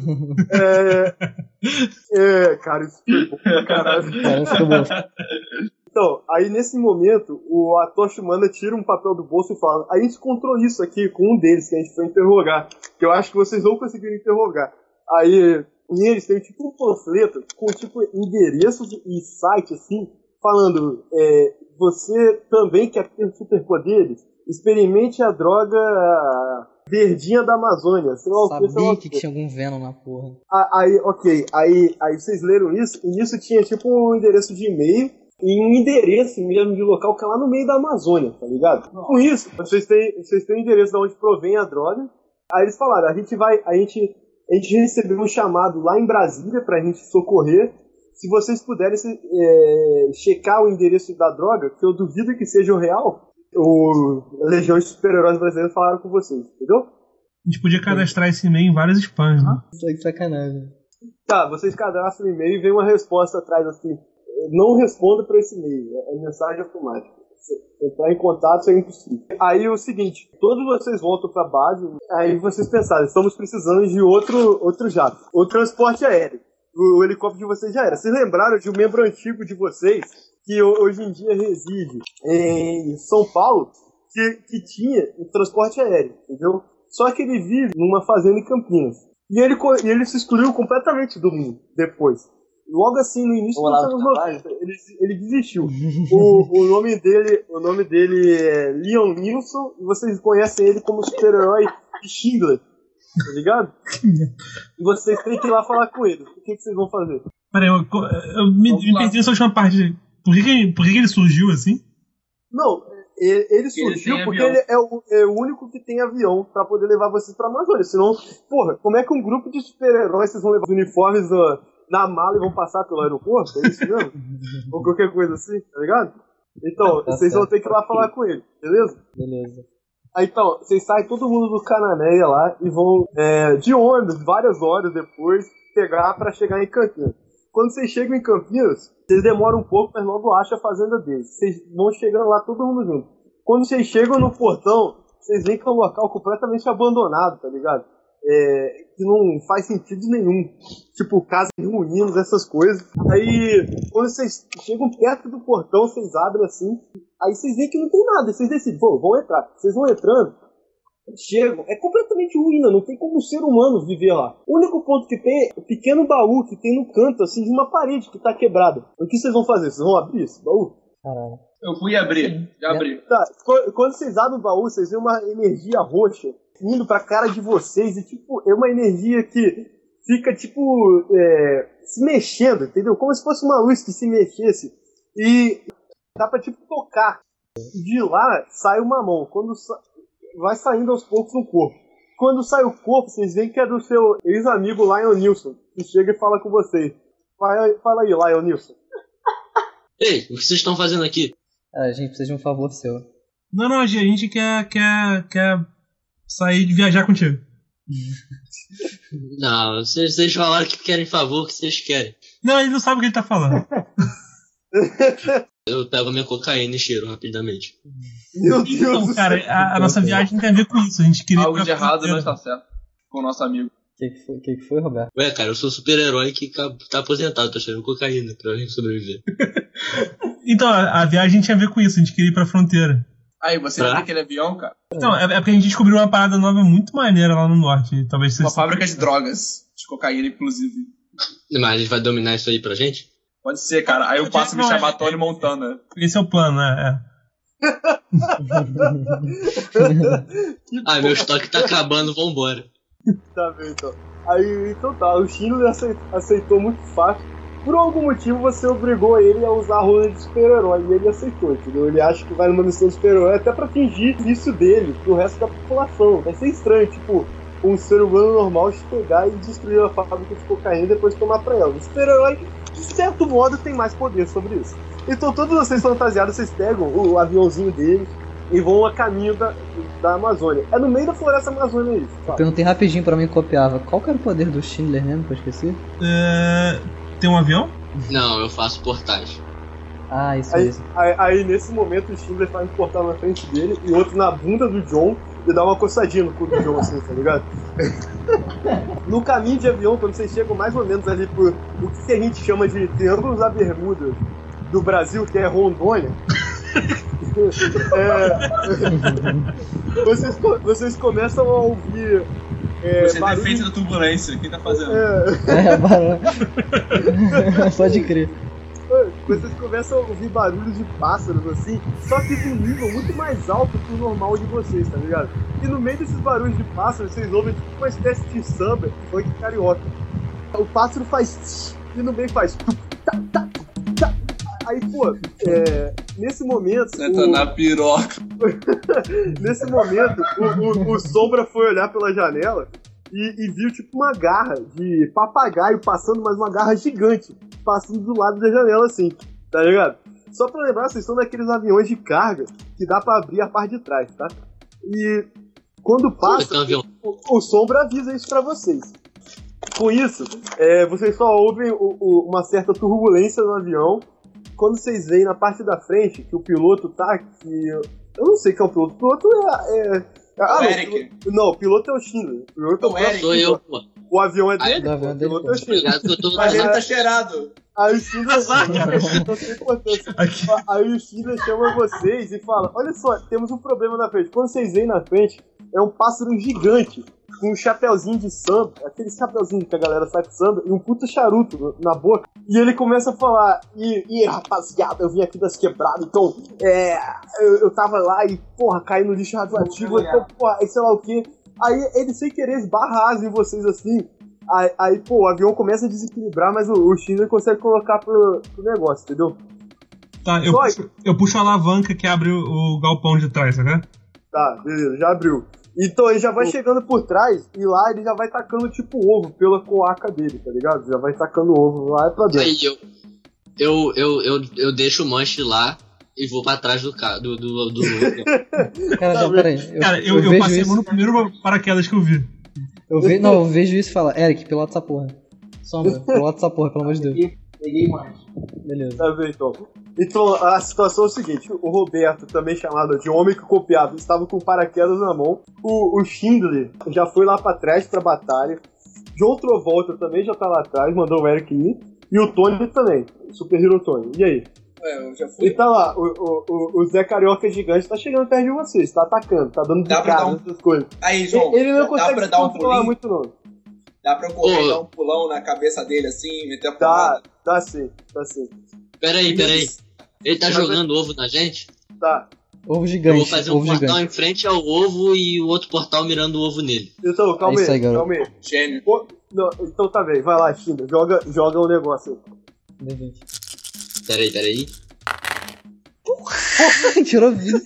Cara, isso foi bom pra caralho. Então, aí nesse momento, o Atoshi Humano tira um papel do bolso e fala, a gente encontrou isso aqui com um deles, que a gente foi interrogar, que eu acho que vocês não conseguiram interrogar. Aí, eles têm tipo um panfleto com tipo endereços e site, assim, falando, você também quer ter superpoderes? Experimente a droga verdinha da Amazônia. Sabia que tinha algum Venom na porra. Aí vocês leram isso, e nisso tinha tipo um endereço de e-mail, e um endereço mesmo de local que é lá no meio da Amazônia, tá ligado? Com isso, vocês têm o endereço de onde provém a droga. Aí eles falaram, a gente recebeu um chamado lá em Brasília pra gente socorrer, se vocês puderem checar o endereço da droga, que eu duvido que seja o real, o Legião de Super-Heróis Brasileiros falaram com vocês, entendeu? A gente podia cadastrar esse e-mail em vários spams, né? Isso aí que sacanagem. Tá, vocês cadastram o e-mail e vem uma resposta atrás assim, não responda para esse e-mail, é mensagem automática. Entrar em contato é impossível. Aí é o seguinte, todos vocês voltam pra base, aí vocês pensaram, estamos precisando de outro jato, outro transporte aéreo. O helicóptero de vocês já era. Vocês lembraram de um membro antigo de vocês, que hoje em dia reside em São Paulo, que tinha um transporte aéreo, entendeu? Só que ele vive numa fazenda em Campinas. E ele se excluiu completamente do mundo depois. Logo assim, no início dos anos 90, ele desistiu. O nome dele é Leon Nilsson, e vocês conhecem ele como super-herói Schindler, tá ligado? E vocês têm que ir lá falar com ele. O que vocês vão fazer? Peraí, eu me perdi nessa última parte. Por que ele surgiu assim? Não, ele surgiu porque ele é o único que tem avião pra poder levar vocês pra Amazônia. Senão, porra, como é que um grupo de super-heróis vocês vão levar os uniformes na mala e vão passar pelo aeroporto? É isso mesmo? Ou qualquer coisa assim, tá ligado? Então, vocês vão ter que ir lá falar com ele, beleza? Beleza. Aí, então, vocês saem todo mundo do Cananéia lá e vão de ônibus, várias horas depois, pegar pra chegar em Campinas. Quando vocês chegam em Campinas, vocês demoram um pouco, mas logo acham a fazenda deles. Vocês vão chegando lá todo mundo junto. Quando vocês chegam no portão, vocês veem que é um local completamente abandonado, tá ligado? Que não faz sentido nenhum. Tipo, casa em ruínas, essas coisas. Aí, quando vocês chegam perto do portão, vocês abrem assim. Aí vocês veem que não tem nada. Vocês decidem, vão entrar. Vocês vão entrando, chegam, é completamente ruína, não tem como um ser humano viver lá. O único ponto que tem é o pequeno baú que tem no canto, assim, de uma parede que tá quebrada. O que vocês vão fazer? Vocês vão abrir esse baú? Caralho. Eu fui abrir, já abri. Tá, quando vocês abrem o baú, vocês veem uma energia roxa indo pra cara de vocês, e tipo, é uma energia que fica, tipo, se mexendo, entendeu? Como se fosse uma luz que se mexesse. E dá pra, tipo, tocar. De lá sai uma mão. Quando vai saindo aos poucos no corpo. Quando sai o corpo, vocês veem que é do seu ex-amigo Lion Nilsson, que chega e fala com vocês. Fala aí, Lion Nilsson. Ei, o que vocês estão fazendo aqui? A gente precisa de um favor seu. Não, a gente quer sair de viajar contigo. Não, vocês falaram que querem favor, o que vocês querem. Não, ele não sabe o que ele tá falando. Eu pego a minha cocaína e cheiro rapidamente. Meu Deus Então, do cara, céu. a nossa viagem tem a ver com isso. A gente queria. Algo de errado não está certo com o nosso amigo. O que foi, Roberto? Ué, cara, eu sou super-herói que tá aposentado, tô cheirando cocaína pra gente sobreviver. Então, a viagem tinha a ver com isso. A gente queria ir pra fronteira. Aí, você viu aquele avião, cara? Não, é porque a gente descobriu uma parada nova muito maneira lá no norte. Talvez Uma seja. fábrica de drogas. De cocaína, inclusive. Mas a gente vai dominar isso aí pra gente? Pode ser, cara. Aí eu passo a me chamar Tony Montana. Esse é o plano, né? Meu estoque tá acabando, vambora. Tá bem, então. Aí, então tá, o Schindler aceitou muito fácil. Por algum motivo você obrigou ele a usar a rola de super-herói e ele aceitou, entendeu? Ele acha que vai numa missão de super-herói até pra fingir isso dele pro resto da população. Vai ser estranho, tipo, um ser humano normal pegar e destruir a fábrica de cocaína e depois tomar pra ela. O super-herói, de certo modo, tem mais poder sobre isso. Então todos vocês fantasiados, vocês pegam o aviãozinho dele e vão a caminho da Amazônia. É no meio da floresta amazônica isso. Eu perguntei rapidinho pra mim que copiava. Qual que era o poder do Schindler mesmo, que eu esqueci? Tem um avião? Não, eu faço portagem. Ah, isso mesmo. Aí nesse momento o Schindler faz um portal na frente dele e outro na bunda do John e dá uma coçadinha no cu do John assim, tá ligado? No caminho de avião, quando vocês chegam mais ou menos ali por o que a gente chama de Triângulo da Bermuda do Brasil, que é Rondônia, vocês começam a ouvir Você é defeito da turbulência, quem tá fazendo? Barulho. Pode crer. Vocês começam a ouvir barulhos de pássaros assim, só que de um nível muito mais alto que o normal de vocês, tá ligado? E no meio desses barulhos de pássaros, vocês ouvem tipo uma espécie de samba, funk carioca. O pássaro faz e no meio faz. Aí, pô, nesse momento. Senta na piroca. Nesse momento, o Sombra foi olhar pela janela e viu tipo uma garra de papagaio passando, mas uma garra gigante passando do lado da janela, assim, tá ligado? Só pra lembrar, vocês estão naqueles aviões de carga que dá pra abrir a parte de trás, tá? E quando passa, o Sombra avisa isso pra vocês. Com isso, vocês só ouvem uma certa turbulência no avião. Quando vocês veem na parte da frente que o piloto tá, que eu não sei quem é o piloto. O piloto o Eric. Não, o piloto é o Schindler. O piloto o Eric. Sou eu, pô. O avião é dele. O piloto é o Schindler. Mas ele tá cheirado. Aí o Schindler Aí o Schindler chama vocês e fala: olha só, temos um problema na frente. Quando vocês veem na frente, é um pássaro gigante com um chapeuzinho de samba, aquele chapeuzinho que a galera sai com samba, e um puta charuto na boca. E ele começa a falar: rapaziada, eu vim aqui das quebradas, então eu tava lá e, porra, caí no lixo radioativo, então, porra, sei lá o que. Aí ele, sem querer, esbarra em vocês assim. Aí, pô, o avião começa a desequilibrar, mas o Schindler consegue colocar pro negócio, entendeu? Tá, eu puxo a alavanca que abre o galpão de trás, tá? Tá, beleza, já abriu. Então ele já vai chegando por trás e lá ele já vai tacando tipo ovo pela cloaca dele, tá ligado? Já vai tacando ovo lá pra dentro. Aí eu deixo o manche lá e vou pra trás do Cara, Tá não, peraí. Cara, eu passei no primeiro paraquedas que eu vi. Eu vejo isso e falo: Eric, pilota essa porra. Sombra, pilota essa porra, pelo amor de Deus. Peguei mais. Beleza. Tá bem, então. Então a situação é o seguinte: o Roberto, também chamado de Homem que Copiava, estava com paraquedas na mão. O Schindler já foi lá pra trás pra batalha. John Travolta também já tá lá atrás, mandou o Eric ir. E o Tony também, o Super Hero Tony. E aí? Eu já fui. E tá lá, o Zé Carioca gigante tá chegando perto de vocês, tá atacando, tá dando picada, essas coisas. Aí, João, ele não consegue dá pra dar um pulinho muito, não. Dá pra eu correr, dar um pulão na cabeça dele assim, meter a porrada? Tá sim. Peraí. Ele tá jogando ovo na gente? Tá. Ovo gigante. Eu vou fazer um portal em frente ao ovo e o outro portal mirando o ovo nele. Então, calma aí. Gênio. Não, então tá bem, vai lá, China, joga o negócio aí. Peraí. Tirou 20.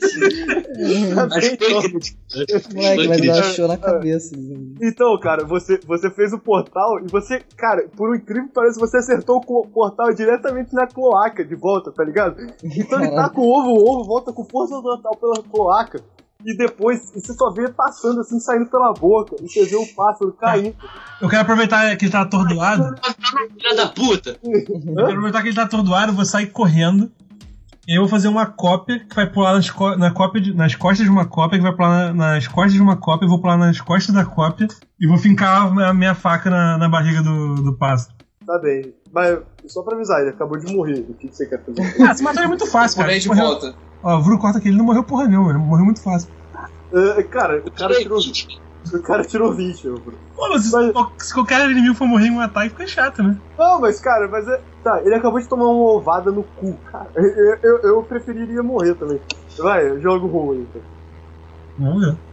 Moleque, mas ela achou na cabeça. Então, cara, você fez o portal e você, cara, por um incrível que pareça, você acertou o portal diretamente na cloaca de volta, tá ligado? Então ele tá com o ovo volta com força total pela cloaca. E depois você só vê passando assim, saindo pela boca. E você vê o pássaro caindo. Eu quero aproveitar que ele tá atordoado. Filha da puta! Eu quero aproveitar que ele tá atordoado, eu vou sair correndo. E aí eu vou fazer uma cópia que vai pular nas costas de uma cópia, que vai pular nas costas de uma cópia, eu vou pular nas costas da cópia e vou fincar a minha faca na barriga do pássaro. Tá bem. Mas só pra avisar, ele acabou de morrer. O que você quer fazer? Se matar ele é muito fácil, cara. De volta. Ó, o Vru corta aqui, ele não morreu porra nenhuma, ele morreu muito fácil. Cara, o cara tirou 20, meu bro. Pô, mas se qualquer inimigo for morrer em um ataque, fica chato, né? Não, mas cara, tá, ele acabou de tomar uma ovada no cu, cara. Eu preferiria morrer também. Vai, eu jogo o rolo aí, então. Vamos ver.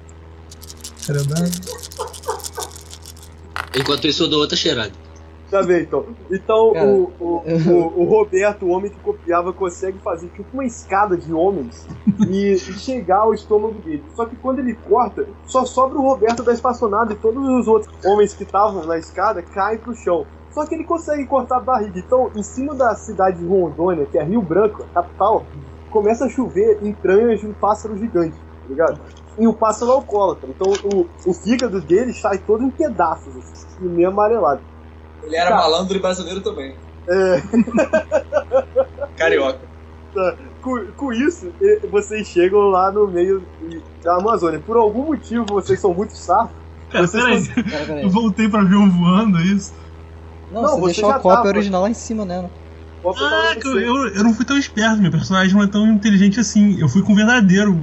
Enquanto isso eu dou outra cheirada. Tá bem, então. Então, cara, o Roberto, o homem que copiava, consegue fazer tipo uma escada de homens e chegar ao estômago dele. Só que quando ele corta, só sobra o Roberto da espaçonada e todos os outros homens que estavam na escada caem pro chão. Só que ele consegue cortar a barriga. Então, em cima da cidade de Rondônia, que é Rio Branco, a capital, começa a chover entranhas de um pássaro gigante, tá ligado? E o pássaro alcoólatra. Então, o fígado dele sai todo em pedaços, assim, meio amarelado. Ele era malandro e brasileiro também. Carioca. Tá. Com isso, vocês chegam lá no meio da Amazônia. Por algum motivo, vocês são muito safos. Cara, peraí. Eu voltei pra ver um voando, é isso? Não, você deixou a cópia original lá em cima, né? Ah, eu não fui tão esperto, meu personagem não é tão inteligente assim. Eu fui com o verdadeiro.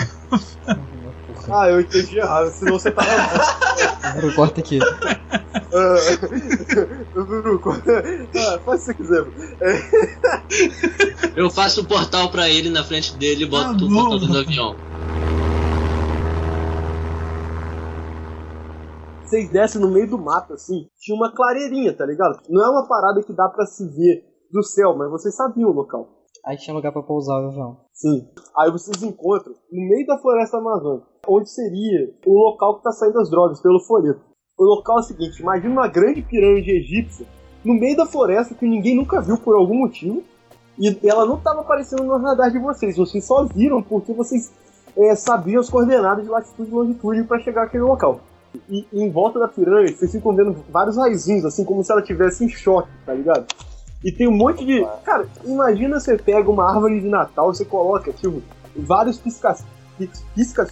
Eu entendi errado, senão você tava. Corta aqui. Faz o que você quiser. Eu faço o portal pra ele na frente dele e boto o portal do avião. Vocês descem no meio do mato, assim, tinha uma clareirinha, tá ligado? Não é uma parada que dá pra se ver do céu, mas vocês sabiam o local. Aí tinha lugar pra pousar o avião. Sim. Aí vocês encontram, no meio da floresta amazônica, onde seria o local que tá saindo as drogas, pelo folheto. O local é o seguinte, imagina uma grande pirâmide egípcia no meio da floresta que ninguém nunca viu por algum motivo. E ela não estava aparecendo no radar de vocês. Vocês só viram porque vocês sabiam as coordenadas de latitude e longitude para chegar àquele local. E em volta da pirâmide, vocês ficam vendo vários raizinhos, assim como se ela estivesse em choque, tá ligado? E tem um monte de... Cara, imagina você pega uma árvore de Natal, você coloca, tipo, vários pisca-pisca.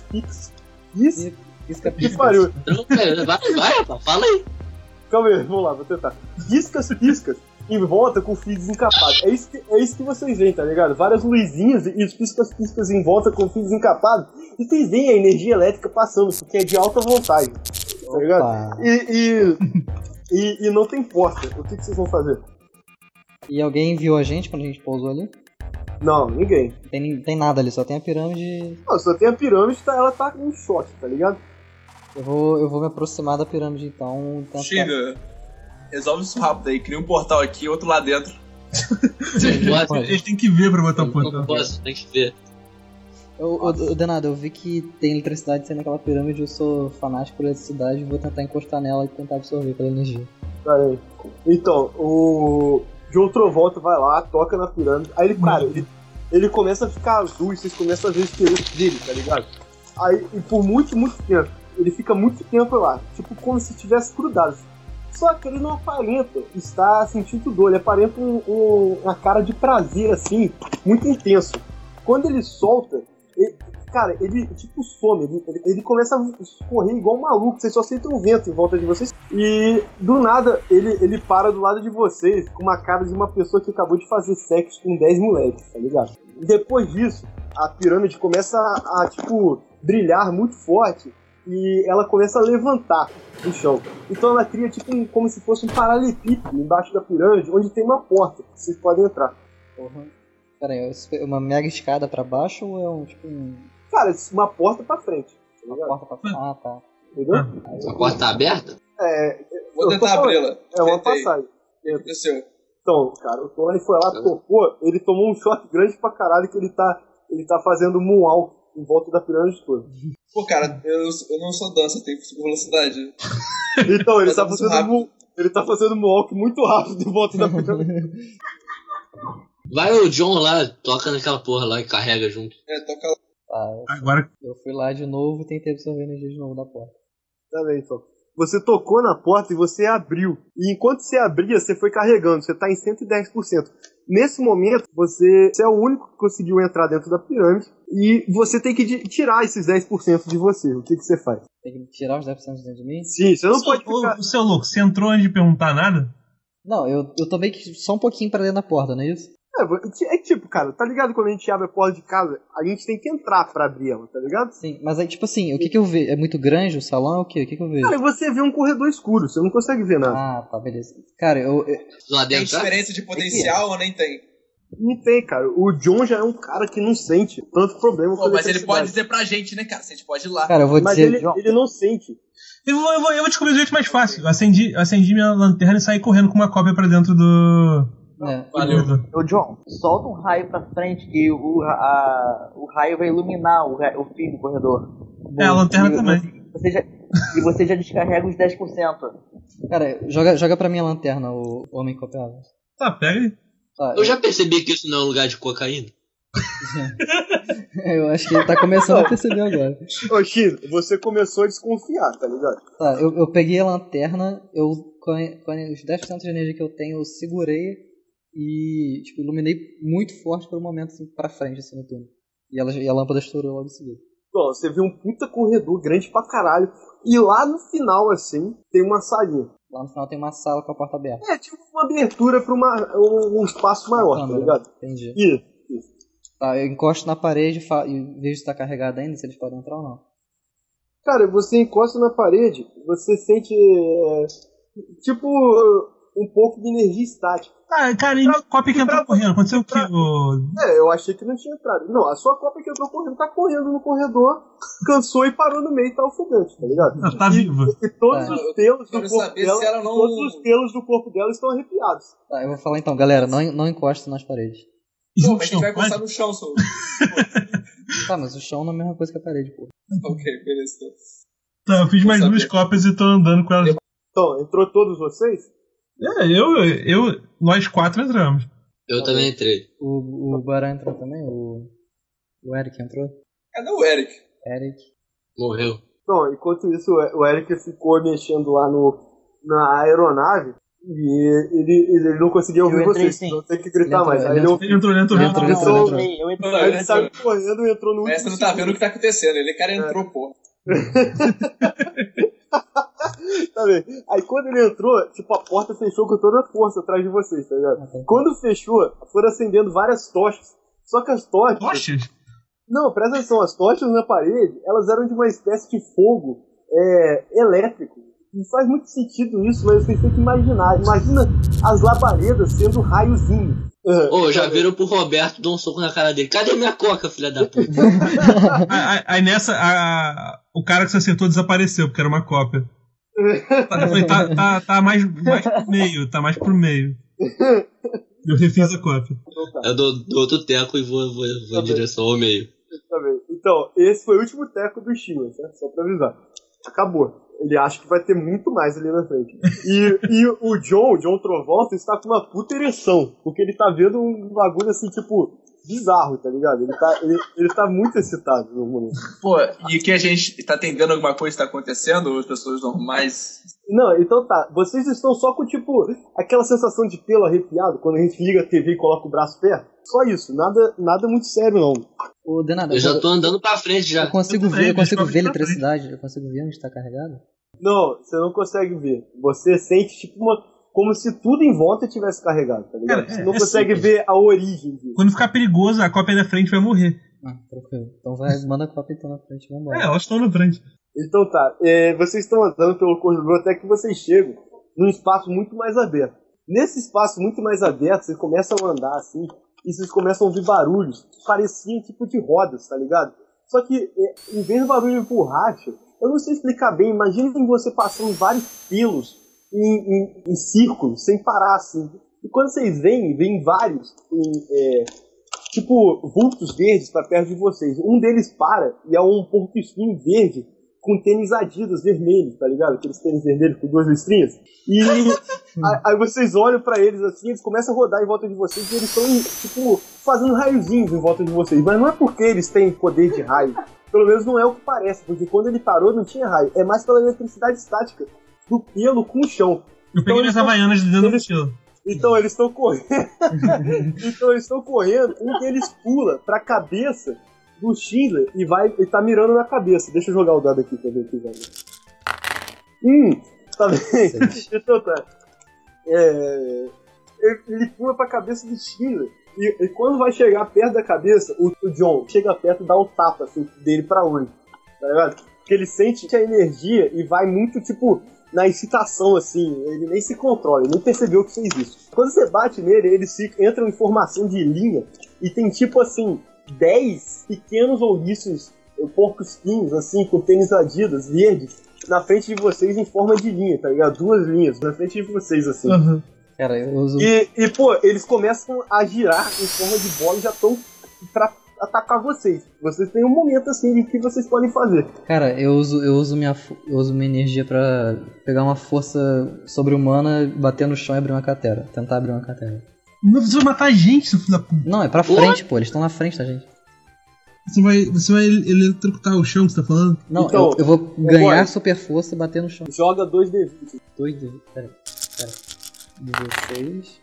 Que pariu. Vai, fala aí. Calma aí, vamos lá, vou tentar. Piscas em volta com fios desencapados. É isso que vocês veem, tá ligado? Várias luzinhas e os piscas em volta com fios desencapados. E vocês veem a energia elétrica passando, porque é de alta voltagem, tá ligado? E não tem porta. O que vocês vão fazer? E alguém viu a gente quando a gente pousou ali? Não, ninguém. Tem nada ali, só tem a pirâmide. Não, só tem a pirâmide, ela tá em choque, tá ligado? Eu vou me aproximar da pirâmide então. Chega, resolve isso rápido aí, cria um portal aqui, outro lá dentro. Eles têm que ver pra botar o portal. Não posso, tem que ver. Denado, eu vi que tem eletricidade saindo naquela pirâmide, eu sou fanático por eletricidade, vou tentar encostar nela e tentar absorver aquela energia. Pera aí. Então, o John Travolta vai lá, toca na pirâmide, aí ele começa a ficar azul e vocês começam a ver o esqueleto dele, tá ligado? Aí, e por muito tempo, ele fica muito tempo lá, tipo como se estivesse grudado. Só que ele não aparenta estar sentindo dor, ele aparenta uma cara de prazer, assim, muito intenso. Quando ele solta, ele tipo some, ele começa a correr igual um maluco, vocês só sentem um vento em volta de vocês. E do nada, ele para do lado de vocês com uma cara de uma pessoa que acabou de fazer sexo com 10 moleques, tá ligado? E depois disso, a pirâmide começa a tipo, brilhar muito forte. E ela começa a levantar no chão. Então ela cria tipo como se fosse um paralelepípedo embaixo da pirâmide, onde tem uma porta que vocês podem entrar. Uhum. Pera aí, é uma mega escada pra baixo ou é tipo um... Cara, uma porta pra frente. Tá uma porta pra frente? Ah, tá. Entendeu? A porta tá aberta? Vou tentar abri-la. É uma passagem. Desceu. Então, cara, o Tony foi lá, tocou, ele tomou um choque grande pra caralho que ele tá fazendo moonwalk em volta da pirâmide toda. Pô, cara, eu não sou dança, eu tenho velocidade. Então, ele tá fazendo moonwalk muito rápido em volta da pirâmide. Vai o John lá, toca naquela porra lá e carrega junto. Toca lá. Agora... Eu fui lá de novo e tentei absorver energia de novo da porta. Tá bem, então. Você tocou na porta e você abriu. E enquanto você abria, você foi carregando. Você tá em 110%. Nesse momento, você é o único que conseguiu entrar dentro da pirâmide. E você tem que tirar esses 10% de você. O que você faz? Tem que tirar os 10% de mim? Sim, você não pode ficar... Seu louco, você entrou antes de perguntar nada? Não, eu tô meio que só um pouquinho pra dentro da porta, não é isso? É tipo, cara, tá ligado quando a gente abre a porta de casa, a gente tem que entrar pra abrir ela, tá ligado? Sim, mas aí, tipo assim, o que eu vejo? É muito grande o salão? O que eu vejo? Cara, você vê um corredor escuro, você não consegue ver nada. Ah, tá, beleza. Cara, Tem diferença de potencial ou nem tem? Não tem, cara. O John já é um cara que não sente tanto problema com a mas ele pode dizer pra gente, né, cara? Se a gente pode ir lá. Cara, eu vou dizer... Mas ele não sente. Eu vou descobrir o jeito mais fácil. Eu acendi minha lanterna e saí correndo com uma cópia pra dentro do... Valeu. Ô John, solta um raio pra frente que o raio vai iluminar o fim do corredor. A lanterna também. Você já descarrega os 10%. Cara, joga pra minha lanterna o homem copiado. Tá, pega aí. Tá, Eu já percebi que isso não é um lugar de cocaína. Eu acho que ele tá começando a perceber agora. Ô, Chino, você começou a desconfiar, tá ligado? Tá, eu peguei a lanterna, com os 10% de energia que eu tenho, eu segurei e tipo, iluminei muito forte por um momento assim, pra frente assim, no túnel. E a lâmpada estourou logo em seguida. Bom, você vê um puta corredor grande pra caralho. E lá no final, assim, tem uma salinha. Lá no final tem uma sala com a porta aberta. É tipo uma abertura pra um espaço maior, tá ligado? Entendi. Isso. Tá, eu encosto na parede e vejo se tá carregado ainda, se eles podem entrar ou não. Cara, você encosta na parede, você sente tipo um pouco de energia estática. Cara, e a cópia que entrou correndo? Aconteceu o quê? Eu achei que não tinha entrado. Não, a sua cópia que entrou correndo tá correndo no corredor, cansou e parou no meio e tá ofegante, tá ligado? Ela tá viva. E todos os pelos do corpo dela, se ela não... todos os pelos do corpo dela estão arrepiados. Tá, eu vou falar então, galera, não encosta nas paredes. Não, mas a gente vai encostar no chão, só. Tá, mas o chão não é a mesma coisa que a parede, pô. Ok, beleza. Tá, eu fiz mais 2 cópias e tô andando com elas. Então, entrou todos vocês? Nós 4 entramos. Eu também entrei. O Bará entrou também? O Eric entrou? Cadê o Eric? Eric. Morreu. Não, enquanto isso, o Eric ficou mexendo lá na aeronave e ele não conseguia ouvir vocês. Então tem que gritar mais. Aí ele entrou. Eu entrei. Aí ele saiu correndo e entrou no último. Mestre não tá vendo o que tá acontecendo. Ele, cara, entrou, pô. Tá vendo? Aí quando ele entrou, tipo, a porta fechou com toda a força atrás de vocês, tá ligado? Quando fechou, foram acendendo várias tochas. Só que as tochas... Tochas? Não, presta atenção, as tochas na parede, elas eram de uma espécie de fogo elétrico. Não faz muito sentido isso, mas vocês têm que imaginar. Imagina as labaredas sendo raiozinhos. Já viram pro Roberto, dou um soco na cara dele. Cadê minha coca, filha da puta? Aí nessa, o cara que você acertou desapareceu, porque era uma cópia. Tá mais pro meio, tá mais pro meio. Eu refiz a cópia. Eu dou outro teco e vou em direção ao meio. Tá bem. Então, esse foi o último teco do Steven, certo? Só pra avisar. Acabou. Ele acha que vai ter muito mais ali na frente. E o John Travolta está com uma puta ereção, porque ele tá vendo um bagulho assim, tipo, bizarro, tá ligado? Ele tá muito excitado no momento. Pô, e que a gente tá entendendo alguma coisa que tá acontecendo, ou as pessoas normais... Não, então tá. Vocês estão só com, tipo, aquela sensação de pelo arrepiado, quando a gente liga a TV e coloca o braço perto. Só isso, nada muito sério, não. Ô, Denado, eu já tô andando pra frente já. Eu consigo ver a eletricidade, eu consigo ver onde tá carregado? Não, você não consegue ver. Você sente, tipo, como se tudo em volta tivesse carregado, tá ligado? Você não consegue ver a origem disso. Quando ficar perigoso, a cópia da frente vai morrer. Tranquilo. Então manda a cópia então na frente, vambora. Elas estão na frente. Então tá, vocês estão andando pelo corredor até que vocês chegam num espaço muito mais aberto. Nesse espaço muito mais aberto, vocês começam a andar assim, e vocês começam a ouvir barulhos que pareciam tipo de rodas, tá ligado? Só que, em vez de barulho de borracha, eu não sei explicar bem, imaginem você passando vários pelos em círculos, sem parar assim. E quando vocês veem vários, tipo, vultos verdes pra perto de vocês. Um deles para, e é um porco-espinho verde, com tênis Adidas vermelhos, tá ligado? Aqueles tênis vermelhos com 2 listrinhas. E aí vocês olham pra eles assim, eles começam a rodar em volta de vocês e eles estão, tipo, fazendo raiozinhos em volta de vocês. Mas não é porque eles têm poder de raio. Pelo menos não é o que parece, porque quando ele parou não tinha raio. É mais pela eletricidade estática do pelo com o chão. Eu peguei minhas havaianas de dentro do pelo. Então eles estão correndo. Um deles pula pra cabeça do Schindler e tá mirando na cabeça. Deixa eu jogar o dado aqui pra ver aqui, velho. Tá bem? Então tá. Ele pula pra cabeça do Schindler. E quando vai chegar perto da cabeça, o John chega perto e dá um tapa assim, dele pra onde? Tá ligado? Porque ele sente a energia e vai muito, tipo, na excitação, assim. Ele nem se controla, ele nem percebeu que fez isso. Quando você bate nele, eles entram em formação de linha e tem, tipo assim, 10 pequenos ouriços, porcos-espinhos, assim, com tênis Adidas verdes, na frente de vocês em forma de linha, tá ligado? 2 linhas na frente de vocês, assim. Uhum. Cara, eu uso... Pô, eles começam a girar em forma de bola e já estão pra atacar vocês. Vocês têm um momento, assim, de que vocês podem fazer. Cara, eu uso minha energia pra pegar uma força sobre-humana, bater no chão e abrir uma cratera. Tentar abrir uma cratera. Não precisa matar a gente, seu filho da puta. Não, é pra frente, pô. Eles estão na frente da gente. Você vai eletrocutar o chão que você tá falando? Não, então, eu vou ganhar super força e bater no chão. Joga 2d20. 2d20, pera. 16.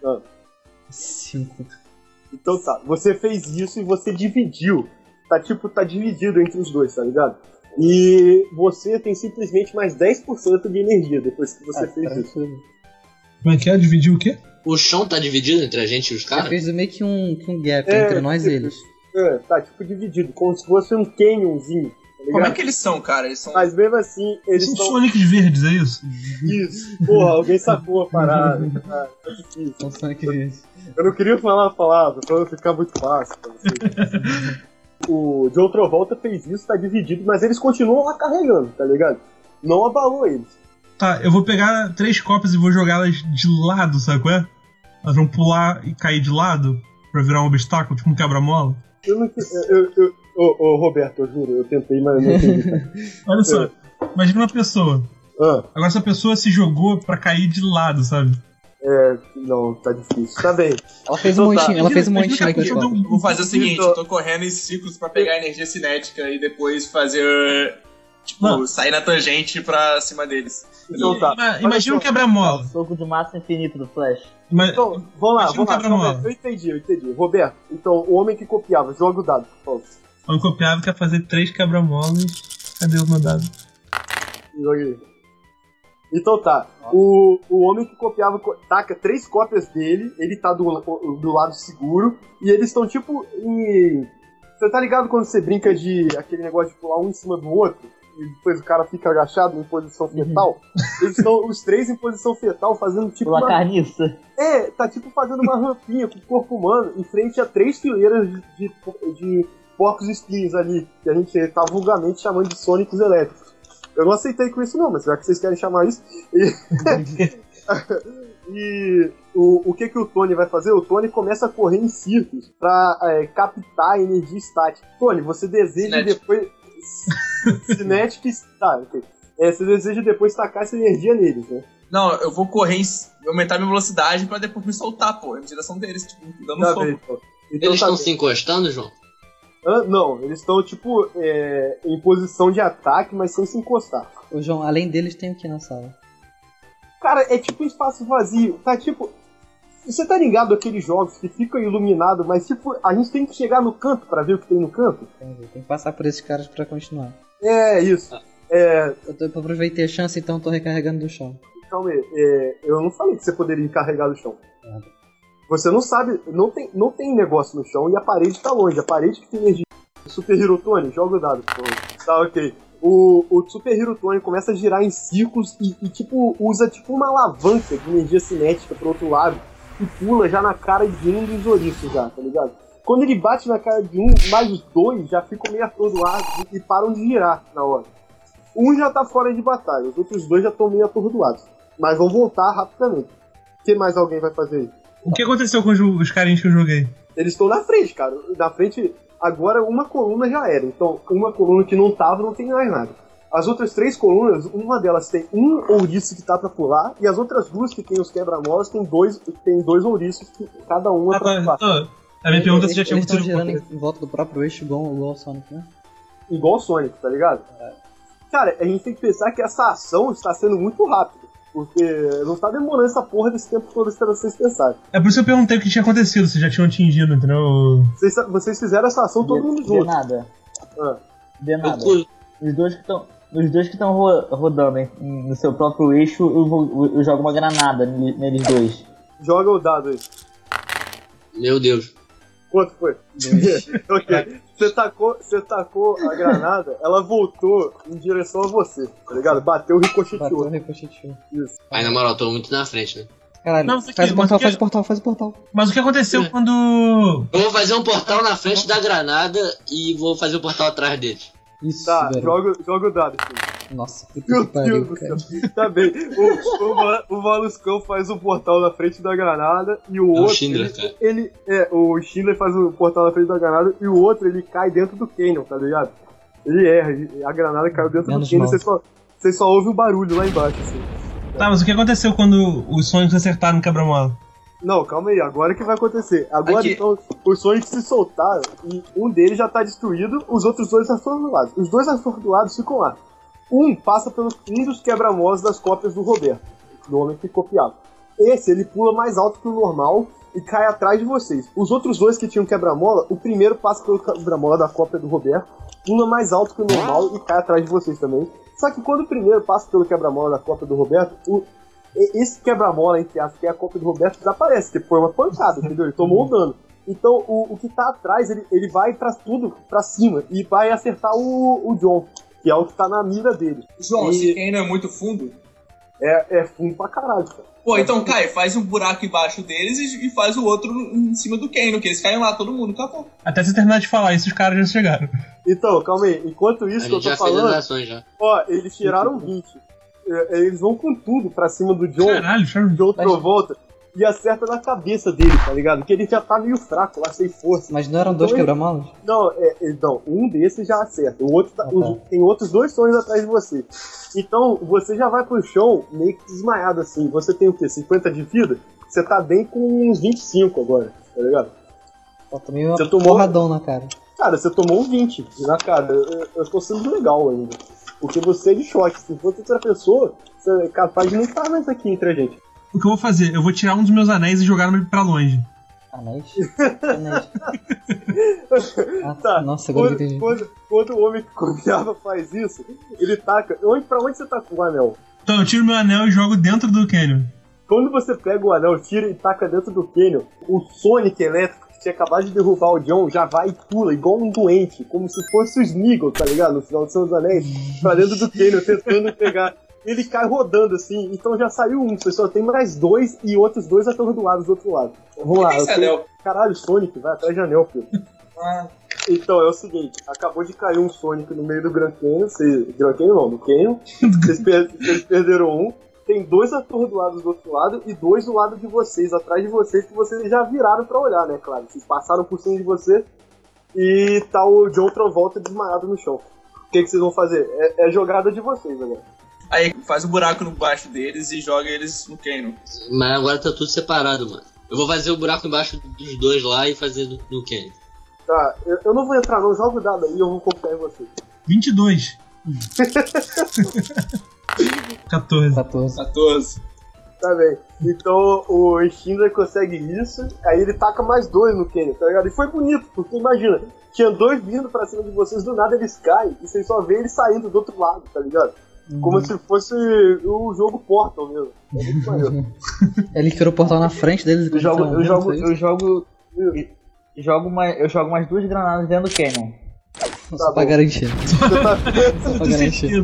5. Então tá, você fez isso e você dividiu. Tá dividido entre os dois, tá ligado? E você tem simplesmente mais 10% de energia depois que você fez isso. Como é que é? Dividir o quê? O chão tá dividido entre a gente e os caras? Eu fiz meio que um gap entre nós e eles. Tá tipo dividido, como se fosse um canyonzinho. Tá como é que eles são, cara? Eles são... Mas mesmo assim, eles são são... Sonics verdes, é isso? Isso. Porra, alguém sacou a parada. Tá difícil. São Sonic verdes. Eu não queria falar a palavra, pra não ficar muito fácil pra vocês. O John Travolta fez isso, tá dividido, mas eles continuam lá carregando, tá ligado? Não abalou eles. Tá, eu vou pegar 3 cópias e vou jogá-las de lado, sabe qual é? Elas vão pular e cair de lado pra virar um obstáculo, tipo um quebra-mola. Roberto, eu juro, eu tentei, mas não entendi. Olha só, imagina uma pessoa. Agora essa pessoa se jogou pra cair de lado, sabe? Não, tá difícil. Tá bem. Ela fez um montinho aqui, pessoal. Vou fazer o seguinte, eu tô correndo em ciclos pra pegar energia cinética e depois fazer... Tipo, sair na tangente pra cima deles. Então tá. Imagina um quebra-mola. Soco de massa infinito do Flash. Então, vamos lá. quebra-mola. Eu entendi. Roberto, então, o homem que copiava, joga o dado, por favor. O homem copiava quer fazer 3 quebra-molas. Cadê o meu dado? Joguei. Então tá, o homem que copiava taca 3 cópias dele, ele tá do lado seguro, e eles estão tipo em... Você tá ligado quando você brinca de aquele negócio de pular um em cima do outro, e depois o cara fica agachado em posição fetal? Eles estão os 3 em posição fetal fazendo tipo Pula carniça. tá tipo fazendo uma rampinha com o corpo humano em frente a 3 fileiras de porcos espinhos ali, que a gente tá vulgarmente chamando de sônicos elétricos. Eu não aceitei com isso não, mas já que vocês querem chamar isso... E o que o Tony vai fazer? O Tony começa a correr em círculos pra captar a energia estática. Tony, você deseja depois... Cinética... Tá, ok. Você deseja depois tacar essa energia neles, né? Não, eu vou correr, aumentar minha velocidade pra depois me soltar, pô. Na direção deles, tipo, dando um soco. Então, Eles estão se encostando, João? Não, eles estão, tipo, em posição de ataque, mas sem se encostar. Ô, João, além deles tem o que na sala? Cara, é tipo um espaço vazio. Tá tipo... Você tá ligado aqueles jogos que ficam iluminados, mas tipo, a gente tem que chegar no canto pra ver o que tem no canto? Entendi. Tem que passar por esses caras pra continuar. Isso. Eu aproveitei a chance, então tô recarregando do chão. Calma aí, eu não falei que você poderia encarregar do chão. Você não sabe, não tem negócio no chão e a parede tá longe, a parede que tem energia. Super Hero Tony, joga o dado. Tá, ok. O Super Hero Tony começa a girar em círculos e tipo, usa tipo uma alavanca de energia cinética pro outro lado e pula já na cara de um dos ouriços já, tá ligado? Quando ele bate na cara de um, mais os 2 já ficam meio atordoados e param de girar na hora. Um já tá fora de batalha, os outros 2 já estão meio atordoados. Mas vão voltar rapidamente. O que mais alguém vai fazer aí? O que aconteceu com os carinhos que eu joguei? Eles estão na frente, cara. Na frente, agora uma coluna já era. Então, uma coluna que não tava, não tem mais nada. As outras 3 colunas, uma delas tem um ouriço que tá pra pular, e as outras 2 que tem os quebra-molas tem dois ouriços, que cada uma pra pular. A minha pergunta é se já tinha Eles estão acontecido. girando em volta do próprio eixo igual ao Sonic, né? Igual o Sonic, tá ligado? Cara, a gente tem que pensar que essa ação está sendo muito rápida. Porque não tá demorando essa porra desse tempo todo pra vocês pensarem. É por isso que eu perguntei o que tinha acontecido, se já tinham atingido, entendeu? Vocês fizeram essa ação todo mundo junto. De nada. De nada. Eu- Os dois que estão rodando no seu próprio eixo, eu jogo uma granada neles 2. Joga o dado aí. Meu Deus. Quanto foi? Ok. Você tacou a granada, ela voltou em direção a você, tá ligado? Bateu, ricocheteou. Isso. Aí, na moral, tô muito na frente, né? Caralho, Não, isso aqui, faz o mas portal, que- faz o portal. Mas o que aconteceu quando... Eu vou fazer um portal na frente da granada e vou fazer o portal atrás deles. Isso, Tá, garoto. joga o dado, filho. Nossa, puta Meu que pariu, Deus cara. do céu. Tá bem. O Valuscão faz um portal na frente da granada e o É o outro. Schindler, cara. O Schindler faz um portal na frente da granada e o outro ele cai dentro do canyon, tá ligado? Ele erra, a granada caiu dentro Menos do canyon mal. e você só ouve o barulho lá embaixo, assim. Tá, mas o que aconteceu quando os Sonics acertaram no quebra-mola? Não, calma aí, agora que vai acontecer. Agora Aqui. então, os Sonics se soltaram e um deles já tá destruído, os outros 2 atordoados. Os 2 atordoados ficam lá. Um passa pelo um dos quebra-molas das cópias do Roberto, do homem que copiava. Esse, ele pula mais alto que o normal e cai atrás de vocês. Os outros 2 que tinham quebra-mola, o primeiro passa pelo quebra-mola da cópia do Roberto, pula mais alto que o normal e cai atrás de vocês também. Só que quando o primeiro passa pelo quebra-mola da cópia do Roberto, esse quebra-mola, entre aspas, que é a cópia do Roberto, desaparece, porque foi uma pancada, entendeu? Ele tomou um dano. Então, o que tá atrás, ele vai tudo pra cima e vai acertar o John, que é o que tá na mira dele. João, E- esse Kano é muito fundo? É fundo pra caralho, cara. Pô, então, Kai, faz um buraco embaixo deles e faz o outro em cima do Kano, que eles caem lá, todo mundo, acabou. Até você terminar de falar isso, os caras já chegaram. Então, calma aí. Enquanto A isso que eu gente tô já fez as falando, ações já. ó, eles tiraram 20. Eles vão com tudo pra cima do John. Caralho, Charles. John Travolta. e acerta na cabeça dele, tá ligado? Que ele já tá meio fraco lá, sem força. Mas não eram dois quebra-molas? Não, não, um desses já acerta. O outro tem outros 2 sonhos atrás de você. Então, você já vai pro chão meio que desmaiado assim. Você tem o quê? 50 de vida? Você tá bem com uns 25 agora, tá ligado? Só tomei uma Você tomou- porradão na cara. Cara, você tomou um 20 na cara. Eu tô sendo legal ainda. Porque você é de choque. Se fosse outra pessoa, você é capaz de não estar mais aqui entre a gente. O que eu vou fazer? Eu vou tirar um dos meus anéis e jogar pra longe. Anéis? Anéis. Tá. Nossa, agora eu entendi. Quando o homem que copiava faz isso, ele taca. Pra onde você tá com o anel? Então eu tiro meu anel e jogo dentro do canyon. Quando você pega o anel, tira e taca dentro do canyon, o Sonic elétrico que tinha acabado de derrubar o John já vai e pula, igual um doente, como se fosse o Smeagol, tá ligado? No final do Senhor dos Anéis, pra dentro do canyon, tentando pegar. Ele cai rodando assim, então já saiu um, você só tem mais 2 e outros 2 atordoados do outro lado. Vamos lá, esse anel? Caralho, Sonic, vai atrás de anel, filho. Então, é o seguinte, acabou de cair um Sonic no meio do Grand Canyon, Grand Canyon não, do Canyon, vocês perderam um, tem 2 atordoados do outro lado e 2 do lado de vocês, atrás de vocês, que vocês já viraram pra olhar, né, claro, vocês passaram por cima de você e tá o John Travolta desmaiado no chão. O que vocês vão fazer? É jogada de vocês agora. Aí faz um buraco no baixo deles e joga eles no canyon. Mas agora tá tudo separado, mano. Eu vou fazer o buraco embaixo dos 2 lá e fazer no Kenny. Tá, eu não vou entrar não, joga o dado aí e eu vou confiar em vocês. 22. 14. 14. Tá bem. Então o Schindler consegue isso, aí ele taca mais 2 no Kenny, tá ligado? E foi bonito, porque imagina, tinha 2 vindo pra cima de vocês, do nada eles caem, e vocês só veem eles saindo do outro lado, tá ligado? Como se fosse o jogo Portal mesmo. É muito maneiro. Ele virou o portal na frente deles. Eu jogo mais 2 granadas dentro do canyon. Só pra garantir. Só pra garantir.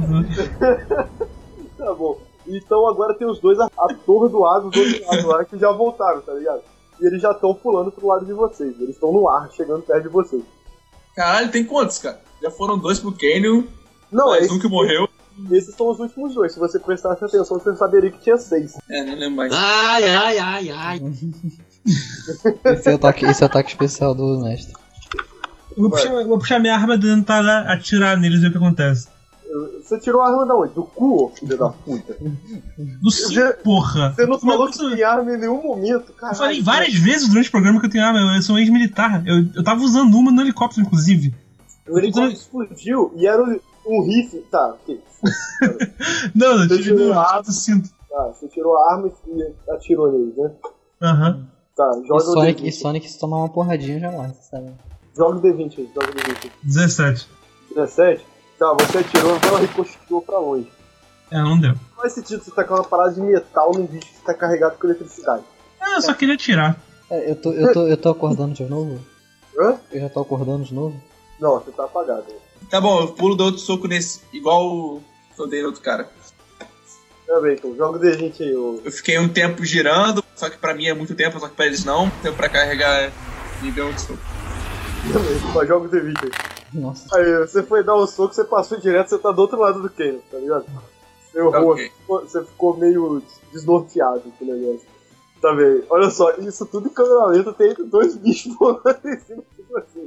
Tá bom. Então agora tem os 2 atordoados do outro lado lá que já voltaram, tá ligado? E eles já estão pulando pro lado de vocês. Eles estão no ar, chegando perto de vocês. Caralho, tem quantos, cara? Já foram 2 pro canyon, Não, mais um que morreu. Esses são os últimos 2. Se você prestasse atenção, você saberia que tinha 6. Não lembro mais. Ai. Esse é o ataque especial do mestre. Eu vou puxar minha arma e tentar atirar neles e ver o que acontece. Você tirou a arma da onde? Do cu, ô filho da puta? Do sim, porra! Você não falou que eu tinha arma em nenhum momento, cara. Eu falei várias vezes durante o programa que eu tenho arma, eu sou ex-militar. Eu tava usando uma no helicóptero, inclusive. O helicóptero explodiu e era um rifle. Tá, ok. Não, eu Você tive tirou a do arma. cinto. Tá, você tirou a arma e atirou neles, né? Aham. Tá, joga E Sonic se tomar uma porradinha já morre, sabe? Joga o D20 aí, joga o D20 aí. 17. 17? Tá, você atirou, ela ricocheteou pra longe. Não deu. Não faz sentido você tacar uma parada de metal num bicho que tá carregado com eletricidade. Eu só queria atirar. Eu tô acordando de novo? Hã? Eu já tô acordando de novo? Não, você tá apagado. Né? Tá bom, eu pulo do outro soco nesse, igual eu dei no outro cara. Tá bem, então joga o D20 aí, ô. Eu fiquei um tempo girando, só que pra mim é muito tempo, só que pra eles não. Tempo pra carregar nível 1 de soco. Também, só joga o D20 aí. Nossa. Aí, você foi dar o soco, você passou direto, você tá do outro lado do canyon, tá ligado? Seu rosto, você ficou meio desnorteado com o negócio. Tá bem, olha só, isso tudo em câmera lenta tem 2 bichos voando em cima de vocês.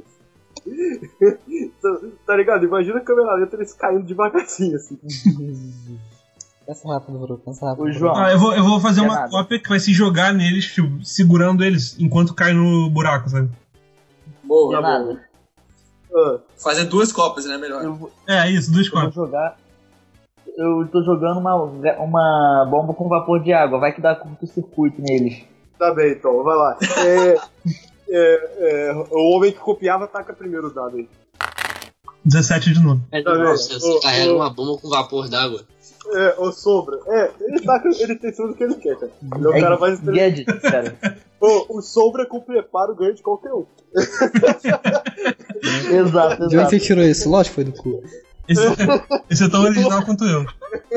Tá ligado? Imagina a câmera lenta eles caindo devagarzinho assim. Pensa rápido, Bru, pensa rápido. O João. Eu vou fazer uma nada. cópia que vai se jogar neles, tipo, segurando eles enquanto cai no buraco, sabe? Boa. Tá nada. bom. Ah, Fazer 2 cópias, né? Melhor. Isso, 2 Eu vou cópias. jogar. Eu tô jogando uma bomba com vapor de água, vai que dá curto-circuito neles. tá bem, então, vai lá. O homem que copiava taca primeiro o dado aí. 17 de novo. Tá vendo? Você carrega uma bomba com vapor d'água. Ô Sombra. Ele tem tudo que ele quer, cara. Ele é o cara mais inteligente. Gadget, cara. O Sombra com preparo ganha de qualquer um. Exato, De onde você exato. tirou isso? Lógico que foi do cu. Esse é tão original quanto eu.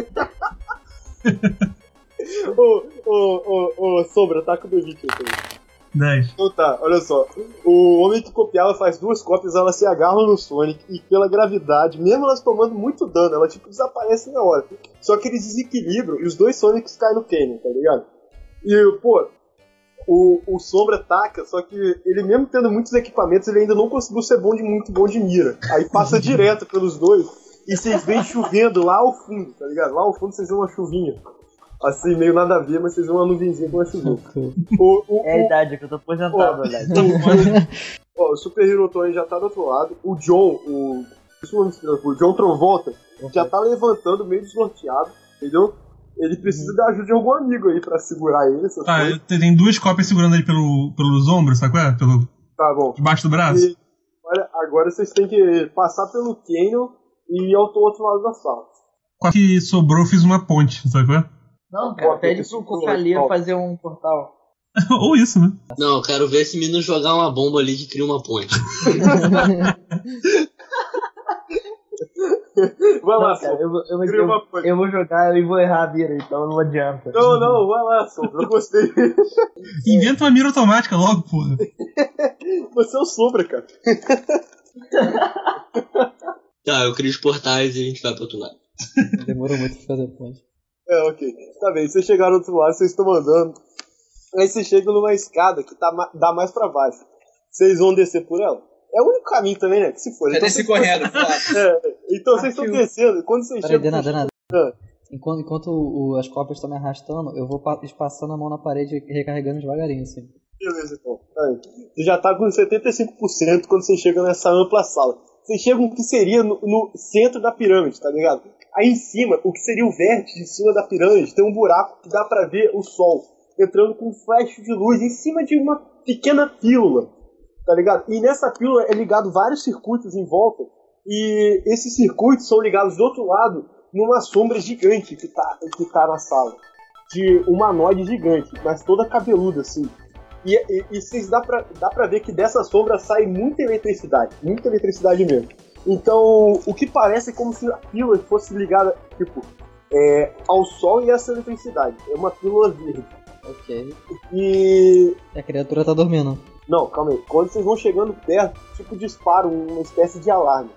Ô, Sombra, taca o D20 aí também. 10. Então tá, olha só. O homem que copiava faz 2 cópias, elas se agarram no Sonic e pela gravidade, mesmo elas tomando muito dano, ela tipo desaparece na hora. Só que eles desequilibram e os 2 Sonics caem no Canyon, tá ligado? E, pô, O Sombra ataca, só que ele mesmo tendo muitos equipamentos, ele ainda não conseguiu ser muito bom de mira. Aí passa direto pelos dois e vocês veem chovendo lá ao fundo, tá ligado? Lá ao fundo vocês veem uma chuvinha. Assim, meio nada a ver, mas vocês veem uma nuvenzinha com uma chuvinha. É a idade que eu tô aposentado, velho. O Super Hero Tony já tá do outro lado. O John, o John Travolta, já tá levantando meio desnorteado, entendeu? Ele precisa da ajuda de algum amigo aí pra segurar ele. Tem duas cópias segurando ele pelos ombros, sabe qual é? Tá bom. Debaixo do braço. E, olha, agora vocês têm que passar pelo Canyon e ir ao outro lado da sala. Com a que sobrou, eu fiz uma ponte, sabe qual é? Não, cara, pede pro Cocalia fazer um portal. Ou isso, né? Não, eu quero ver esse menino jogar uma bomba ali que cria uma ponte. Vai lá, cara, eu vou jogar e vou errar a mira, então não adianta. Não, vai lá, Sombra, eu gostei. Inventa uma mira automática logo, porra. Você é o Sombra, cara. Tá, eu crio os portais e a gente vai pro outro lado. Demorou muito pra fazer a ponte. Ok. Tá bem, vocês chegaram do outro lado, vocês estão andando. Aí vocês chegam numa escada que dá mais pra baixo. Vocês vão descer por ela? É o único caminho também, né? Que se for. Já desci correndo, então vocês estão descendo. Quando vocês chegam... Nada. Enquanto as cópias estão me arrastando, eu vou passando a mão na parede e recarregando devagarinho, assim. Beleza, então. Você já tá com 75% quando você chega nessa ampla sala. Vocês chegam que seria no centro da pirâmide, tá ligado? Aí em cima, o que seria o vértice de cima da pirâmide, tem um buraco que dá pra ver o sol entrando com um flash de luz em cima de uma pequena pílula, tá ligado? E nessa pílula é ligado vários circuitos em volta, e esses circuitos são ligados do outro lado numa sombra gigante que tá na sala. De humanoide gigante, mas toda cabeluda, assim. E vocês dá pra ver que dessa sombra sai muita eletricidade mesmo. Então, o que parece é como se a pílula fosse ligada, tipo, ao sol e essa eletricidade. É uma pílula verde. Ok. E... a criatura tá dormindo. Não, calma aí. Quando vocês vão chegando perto, tipo, dispara uma espécie de alarme.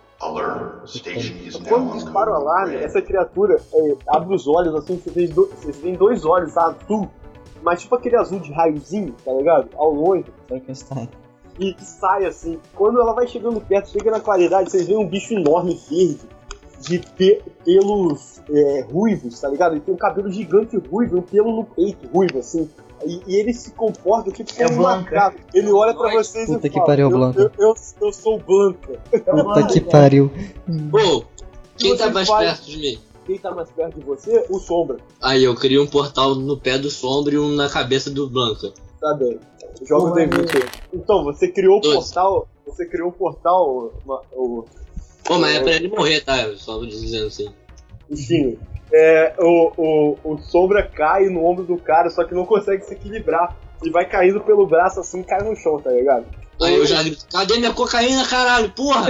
Quando dispara o alarme, essa criatura abre os olhos, assim, vocês veem dois olhos azul, mas tipo aquele azul de raiozinho, tá ligado? Ao longe. Frankenstein. E sai assim. Quando ela vai chegando perto, chega na claridade, vocês veem um bicho enorme verde, de pelos ruivos, tá ligado? Ele tem um cabelo gigante ruivo, um pelo no peito ruivo, assim. E ele se comporta tipo como um macaco. Ele olha pra vocês Puta e que fala, pariu, Blanca. Eu sou Blanca. Puta que pariu. Pô, quem tá mais perto de mim? Quem tá mais perto de você? O Sombra. Aí eu crio um portal no pé do Sombra e um na cabeça do Blanca. Tá bem. Joga o D20 aí. Então, você criou o portal. Você criou um portal. Pô, mas é pra ele morrer, tá? Eu só vou dizendo assim. Sim. O Sombra cai no ombro do cara, só que não consegue se equilibrar. E vai caindo pelo braço assim e cai no chão, tá ligado? Aí eu já grito, cadê minha cocaína, caralho, porra?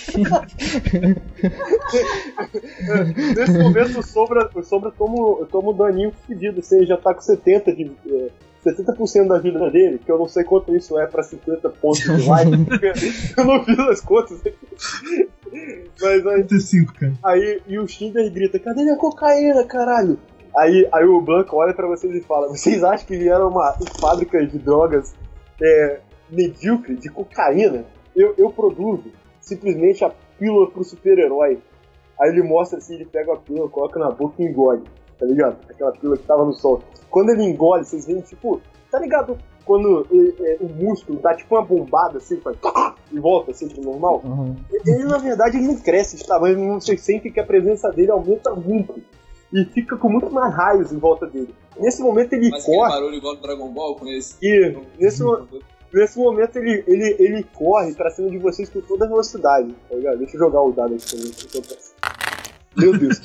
Nesse momento o Sombra toma um daninho fedido, você já tá com 70% da vida dele, que eu não sei quanto isso é pra 50 pontos de life, eu não fiz as contas aqui. Mas aí, 35, cara. Aí e o Shinder grita, cadê minha cocaína, caralho? Aí o Blanco olha pra vocês e fala, vocês acham que vieram uma fábrica de drogas medíocre, de cocaína? Eu produzo simplesmente a pílula pro super-herói. Aí ele mostra assim, ele pega a pílula, coloca na boca e engole, tá ligado? Aquela pílula que tava no sol. Quando ele engole, vocês veem, tipo, tá ligado? Quando o músculo dá tipo uma bombada assim, faz e volta assim pro normal. Uhum. Ele na verdade ele não cresce de tamanho, vocês sentem que a presença dele aumenta muito. E fica com muito mais raios em volta dele. Nesse momento ele Mas corre. aquele barulho igual do Dragon Ball com esse. E nesse momento ele corre pra cima de vocês com toda a velocidade. Tá ligado? Deixa eu jogar o dado aqui também. Meu Deus.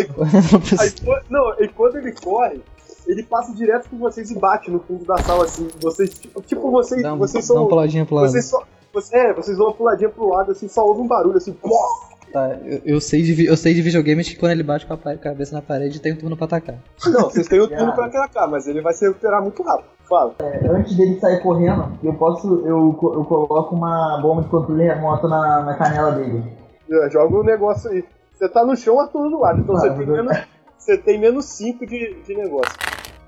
E quando ele corre, ele passa direto com vocês e bate no fundo da sala assim. Vocês, vocês são. Dá uma puladinha pro lado. Vocês dão uma puladinha pro lado assim, só ouve um barulho assim. Tá, eu sei de videogames que quando ele bate com a cabeça na parede tem um turno pra atacar. Não, vocês têm o turno pra atacar, mas ele vai se recuperar muito rápido. Fala. Antes dele sair correndo, eu coloco uma bomba de controle remoto na canela dele. Joga um negócio aí. Você tá no chão, Arthur do lado, então você tem menos 5 de negócio.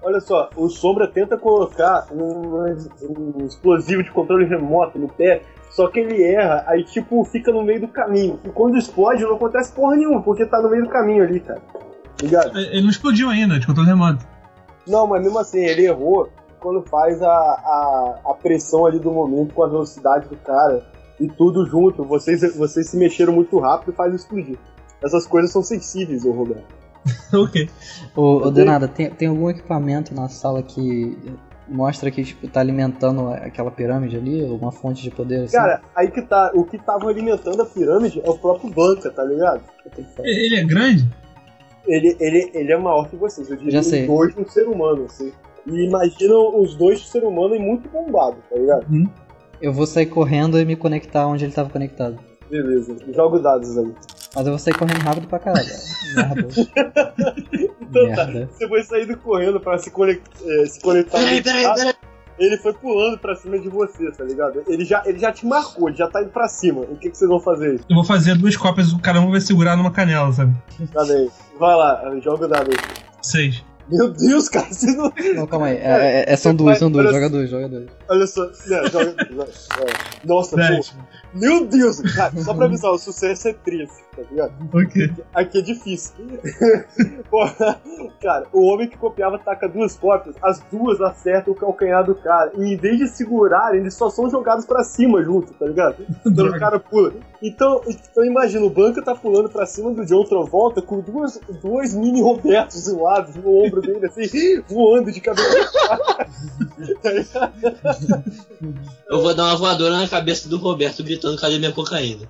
Olha só, o Sombra tenta colocar um explosivo de controle remoto no pé, só que ele erra, aí tipo, fica no meio do caminho. E quando explode, não acontece porra nenhuma, porque tá no meio do caminho ali, cara. Ligado? Ele não explodiu ainda, de controle remoto. Não, mas mesmo assim, ele errou quando faz a pressão ali do momento com a velocidade do cara e tudo junto. Vocês se mexeram muito rápido e faz explodir. Essas coisas são sensíveis, ô Roberto. Ok. Ô, Denada, tem algum equipamento na sala que mostra que tipo, tá alimentando aquela pirâmide ali? Alguma fonte de poder assim? Cara, aí que tá. O que tava alimentando a pirâmide é o próprio Blanca, tá ligado? Ele é grande? Ele é maior que vocês. Eu diria Já sei. os dois um ser humano, assim. E imagina os dois ser humano e muito bombado, tá ligado? Eu vou sair correndo e me conectar onde ele tava conectado. Beleza, joga os dados aí. Mas eu vou sair correndo rápido pra caralho. Merda. Então Merda. tá, você foi saindo correndo pra se conectar. Peraí. Ele foi pulando pra cima de você, tá ligado? Ele já te marcou, ele já tá indo pra cima. O que vocês vão fazer aí? Eu vou fazer 2 cópias, o caramba vai segurar numa canela, sabe? Tá bem. Vai lá, joga o dado aí. 6. Meu Deus, cara, vocês não. Não, calma aí. São duas. Joga dois. Olha só, né, joga. Nossa, 10. pô. Meu Deus, cara, só pra avisar, o sucesso é 13, tá ligado? Ok. Aqui é difícil. Porra, cara, o homem que copiava taca 2 cópias, as 2 acertam o calcanhar do cara. E em vez de segurarem, eles só são jogados pra cima junto, tá ligado? Então o cara pula. Então imagina, o Blanca tá pulando pra cima do John Travolta com dois mini Robertos do lado, no ombro dele, assim, voando de cabeça. Tá ligado? Eu vou dar uma voadora na cabeça do Roberto gritando: cadê minha cocaína?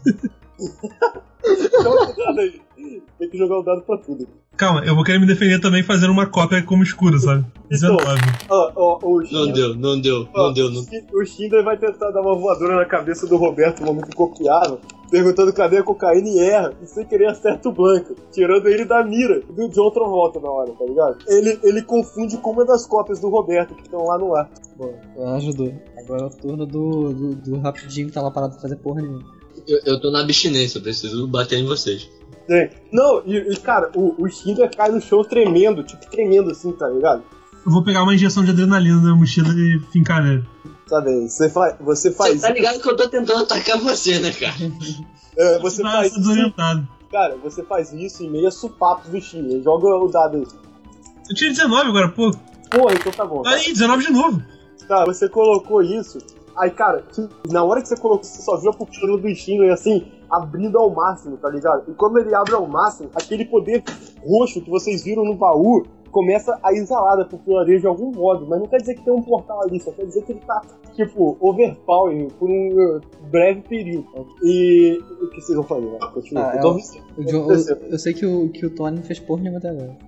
Joga o dado aí. Tem que jogar o dado pra tudo. Calma, eu vou querer me defender também fazendo uma cópia como escura, sabe? 19. Não deu. O Schindler vai tentar dar uma voadora na cabeça do Roberto no momento que copiava, perguntando cadê a cocaína e erra, e sem querer acerta o Blanca, tirando ele da mira do John Travolta na hora, tá ligado? Ele confunde com uma das cópias do Roberto que estão lá no ar. Bom, ajudou. Agora é o turno do rapidinho que tá lá parado pra fazer porra nenhuma. Eu tô na abstinência, eu preciso bater em vocês. Não, cara, o Schindler cai no chão tremendo assim, tá ligado? Eu vou pegar uma injeção de adrenalina na mochila e fincar nele. Sabe, você faz Você tá ligado que eu tô tentando atacar você, né, cara? Você Tá faz isso, desorientado. cara, você faz isso em meio a supapos do Schindler. Joga o dado aí. Eu tinha 19 agora, pô. Porra, então tá bom. Aí, 19 de novo. Tá, você colocou isso. Aí, cara, na hora que você colocou, você só viu a pupila do Schindler assim, abrindo ao máximo, tá ligado? E quando ele abre ao máximo, aquele poder roxo que vocês viram no baú começa a exalar da pupila dele de algum modo, mas não quer dizer que tem um portal ali, só quer dizer que ele tá, tipo, overpowering por um breve período. E o que vocês vão fazer, né? Continua. Eu sei que o Tony não fez porra nenhuma até agora.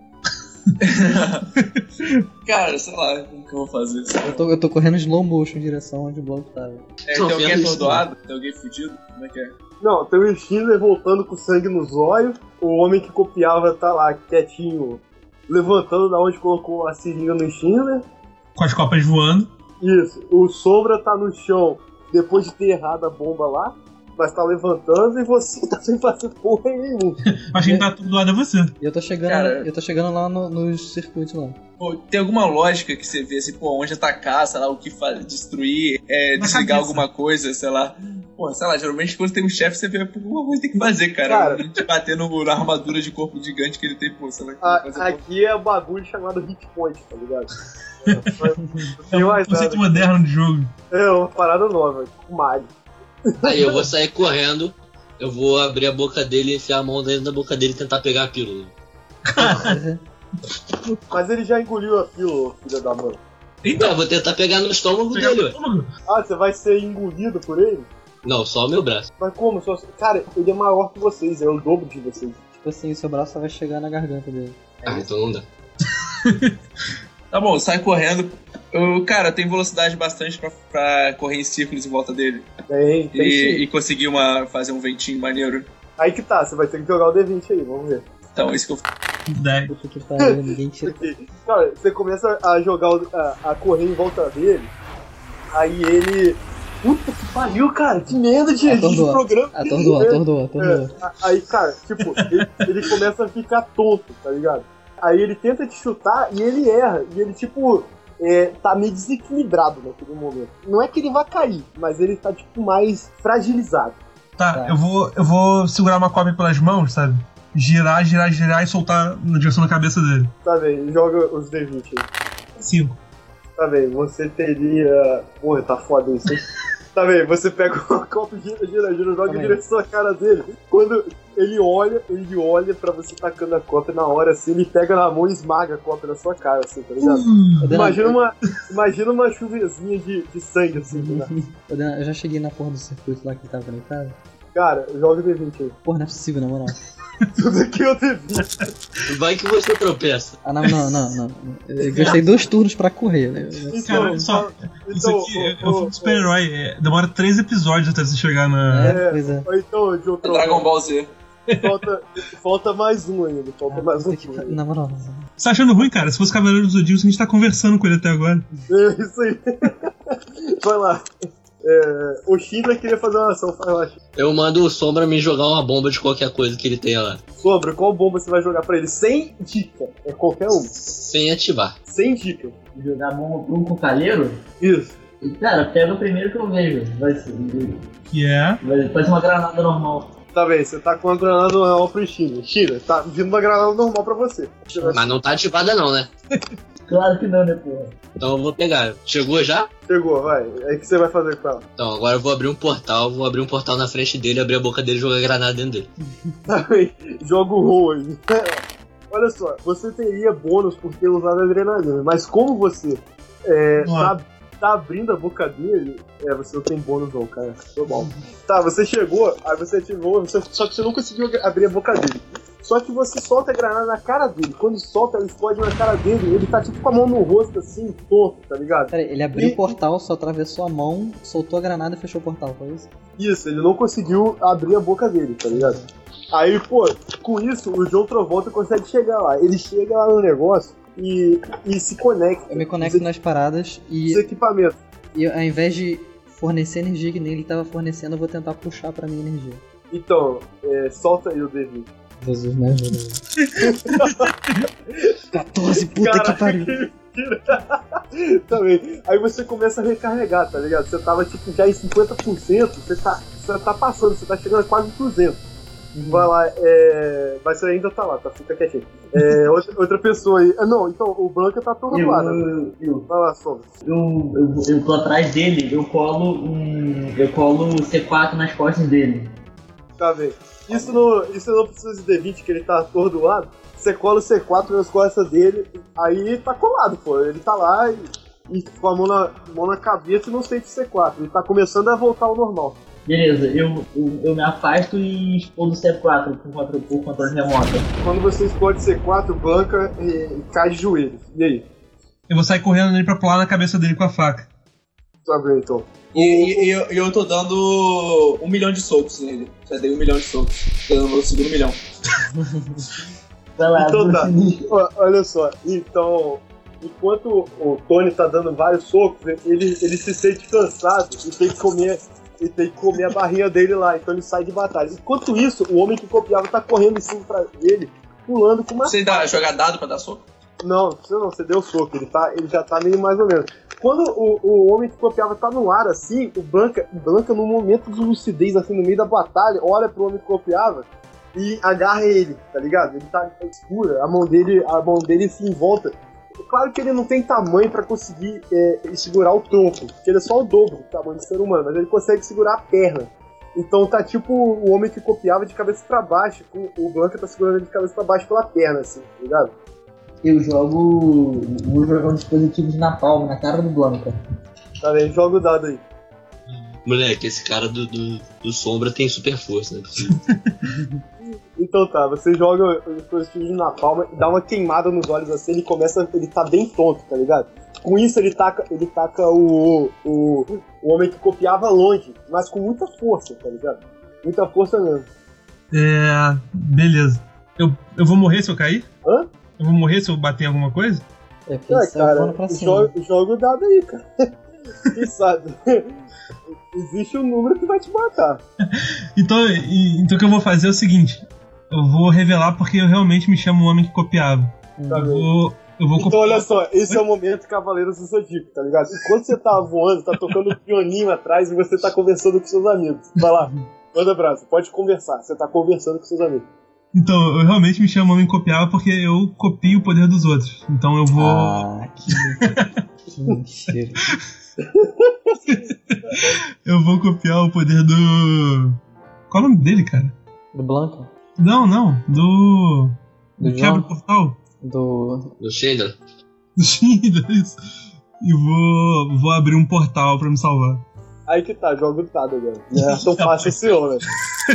Cara, sei lá, como que eu vou fazer isso? Eu tô correndo em slow motion em direção onde o bloco tá. Tem alguém atordoado? Tem alguém fudido? Como é que é? Não, tem o Schindler voltando com sangue nos olhos, o homem que copiava tá lá quietinho, levantando da onde colocou a seringa no Schindler. Com as copas voando. Isso, o Sombra tá no chão depois de ter errado a bomba lá, mas tá levantando e você tá sem fazer porra nenhuma. Acho que ele tá tudo do lado de você. E eu tô chegando lá nos circuitos lá. Pô, tem alguma lógica que você vê assim, pô, onde atacar, sei lá, o que destruir, desligar alguma coisa, sei lá. Pô, sei lá, geralmente quando tem um chefe você vê alguma coisa que tem que fazer, cara. A gente bater na armadura de corpo gigante que ele tem, pô, sei lá. Aqui é o bagulho chamado hit point, tá ligado? É um conceito moderno de jogo. É uma parada nova, tipo Mario. Aí eu vou sair correndo, eu vou abrir a boca dele, enfiar a mão dentro da boca dele e tentar pegar a pílula. Mas ele já engoliu a pílula, filha da mãe. Então, eu vou tentar pegar no estômago dele, ué. Ah, você vai ser engolido por ele? Não, só o meu braço. Mas como? Cara, ele é maior que vocês, é o dobro de vocês. Tipo assim, o seu braço só vai chegar na garganta dele. Então não dá. Tá bom, sai correndo. Cara, tem velocidade bastante pra correr em círculos em volta dele. Tem e conseguir fazer um ventinho maneiro. Aí que tá, você vai ter que jogar o D20 aí, vamos ver. Então, isso que eu 10. Puta que pariu, ninguém tira. Cara, você começa a jogar, a correr em volta dele, aí ele... Puta que pariu, cara, que merda de programa. Atordoou. Aí, cara, tipo, ele começa a ficar tonto, tá ligado? Aí ele tenta te chutar e ele erra. E ele, tipo, tá meio desequilibrado naquele momento. Não é que ele vai cair, mas ele tá, tipo, mais fragilizado. Tá, eu vou segurar uma cópia pelas mãos, sabe? Girar e soltar na direção da cabeça dele. Tá bem, joga os D20 aí. 5. Tá bem, você teria... Porra, tá foda isso, hein? Tá bem, você pega o copo, gira, joga em direção à cara dele. Quando ele olha pra você tacando a copa na hora, assim, ele pega na mão e esmaga a copa na sua cara, assim, tá ligado? Imagina uma chuvezinha de sangue, assim, tá ligado? Eu já cheguei na porra do circuito lá que ele tava conectado. Cara, joga o D20 aí. Porra, não é possível, na moral. Tudo aqui é o D20. Vai que você tropeça. Ah, não. Eu gastei 2 turnos pra correr, né? Cara, só. Isso aqui é um filme de super-herói. Demora 3 episódios até você chegar na. Pois é. Então, Jotron, Dragon Ball Z. falta mais um ainda. Falta mais um. Na moral. Você tá achando ruim, cara? Se fosse Cavaleiro dos Zodíacos, a gente tá conversando com ele até agora. É isso aí. Vai lá. O Shinra queria fazer uma ação, eu acho. Eu mando o Sombra me jogar uma bomba de qualquer coisa que ele tenha lá. Sombra, qual bomba você vai jogar pra ele? Sem dica. É qualquer um. Sem ativar. Sem dica. Jogar bomba pra um cocalheiro? Isso. E, cara, pega o primeiro que eu vejo. Que é. Faz uma granada normal. Tá bem, você tá com uma granada normal pro Shinra. Shinra, tá vindo uma granada normal pra você. Mas não tá ativada não, né? Claro que não, né, porra? Então eu vou pegar. Chegou já? Chegou, vai. Aí o que você vai fazer com ela? Então, agora eu vou abrir um portal na frente dele, abrir a boca dele e jogar a granada dentro dele. Tá bem, joga o roll aí. Olha só, você teria bônus por ter usado a adrenalina, mas como você tá abrindo a boca dele, você não tem bônus não, cara. Tô mal. Tá, você chegou, aí você ativou, só que você não conseguiu abrir a boca dele. Só que você solta a granada na cara dele. Quando solta, ela explode na cara dele. Ele tá tipo com a mão no rosto, assim, torto, tá ligado? Pera, ele abriu o portal, só atravessou a mão, soltou a granada e fechou o portal, foi isso? Isso, ele não conseguiu abrir a boca dele, tá ligado? Aí, pô, com isso, o John Travolta consegue chegar lá. Ele chega lá no negócio e se conecta. Eu me conecto nas paradas os equipamentos. E ao invés de fornecer energia que nem ele tava fornecendo, eu vou tentar puxar pra minha energia. Então, solta aí o D20. Jesus me ajuda. 14, puta Caraca, que pariu. Também. Aí você começa a recarregar, tá ligado? Você tava tipo já em 50%, você tá passando, você tá chegando a quase 200. Vai lá, mas você ainda tá lá, tá? Fica quietinho. Outra pessoa aí. Não, então o Blanca tá todo lado. Vai lá, Sombra. Eu tô atrás dele, eu colo o C4 nas costas dele. Tá bem. Isso não precisa de D20, que ele tá atordoado. Você cola o C4 nas costas dele, aí tá colado, pô. Ele tá lá e com a mão na cabeça e não sente o C4. Ele tá começando a voltar ao normal. Beleza, eu me afasto e explodo o C4 por controle remoto. Quando você explode C4, Blanca e cai de joelhos. E aí? Eu vou sair correndo nele pra pular na cabeça dele com a faca. Tá bem, então. E eu tô dando 1 milhão de socos nele. Já dei 1 milhão de socos. Tô dando o segundo milhão. Vai lá, então tá. Olha só, então, enquanto o Tony tá dando vários socos, ele se sente cansado e tem que comer a barrinha dele lá, então ele sai de batalha. Enquanto isso, o homem que copiava tá correndo em cima dele, pulando com uma... Você ainda joga dado pra dar soco? Não, você deu soco, ele já tá meio mais ou menos. Quando o homem que copiava tá no ar assim, o Blanca num momento de lucidez, assim, no meio da batalha, olha pro homem que copiava e agarra ele, tá ligado? Ele tá escura, a mão dele se envolta. Claro que ele não tem tamanho pra conseguir segurar o tronco, porque ele é só o dobro do tamanho do ser humano, mas ele consegue segurar a perna. Então tá tipo o homem que copiava de cabeça pra baixo, o Blanca tá segurando ele de cabeça pra baixo pela perna, assim, tá ligado? Vou jogar um dispositivo de napalm na cara do Blanca. Tá bem, joga o dado aí. Moleque, esse cara do Sombra tem super força, né? Então tá, você joga o dispositivo de napalm e dá uma queimada nos olhos assim, ele tá bem tonto, tá ligado? Com isso ele taca o homem que copiava longe, mas com muita força, tá ligado? Muita força mesmo. Beleza. Eu vou morrer se eu cair? Hã? Eu vou morrer se eu bater em alguma coisa? Cara, joga o dado aí, cara. Quem sabe? Existe um número que vai te matar. Então o que eu vou fazer é o seguinte: eu vou revelar porque eu realmente me chamo o homem que copiava. Eu vou Então, olha só, esse é o momento Cavaleiros do Zodíaco, tá ligado? Enquanto você tá voando, tá tocando um pianinho atrás e você tá conversando com seus amigos. Vai lá, manda abraço, pode conversar, você tá conversando com seus amigos. Então, eu realmente me chamo Homem Copiável porque eu copio o poder dos outros. Então eu vou... Ah, que mentira. Eu vou copiar o poder do... Qual é o nome dele, cara? Do Blanca? Não, do João? quebra-portal. Do Shandra. Do Shinda, isso. E vou abrir um portal pra me salvar. Aí que tá, joga o dado agora. Não é tão fácil assim, ó, velho.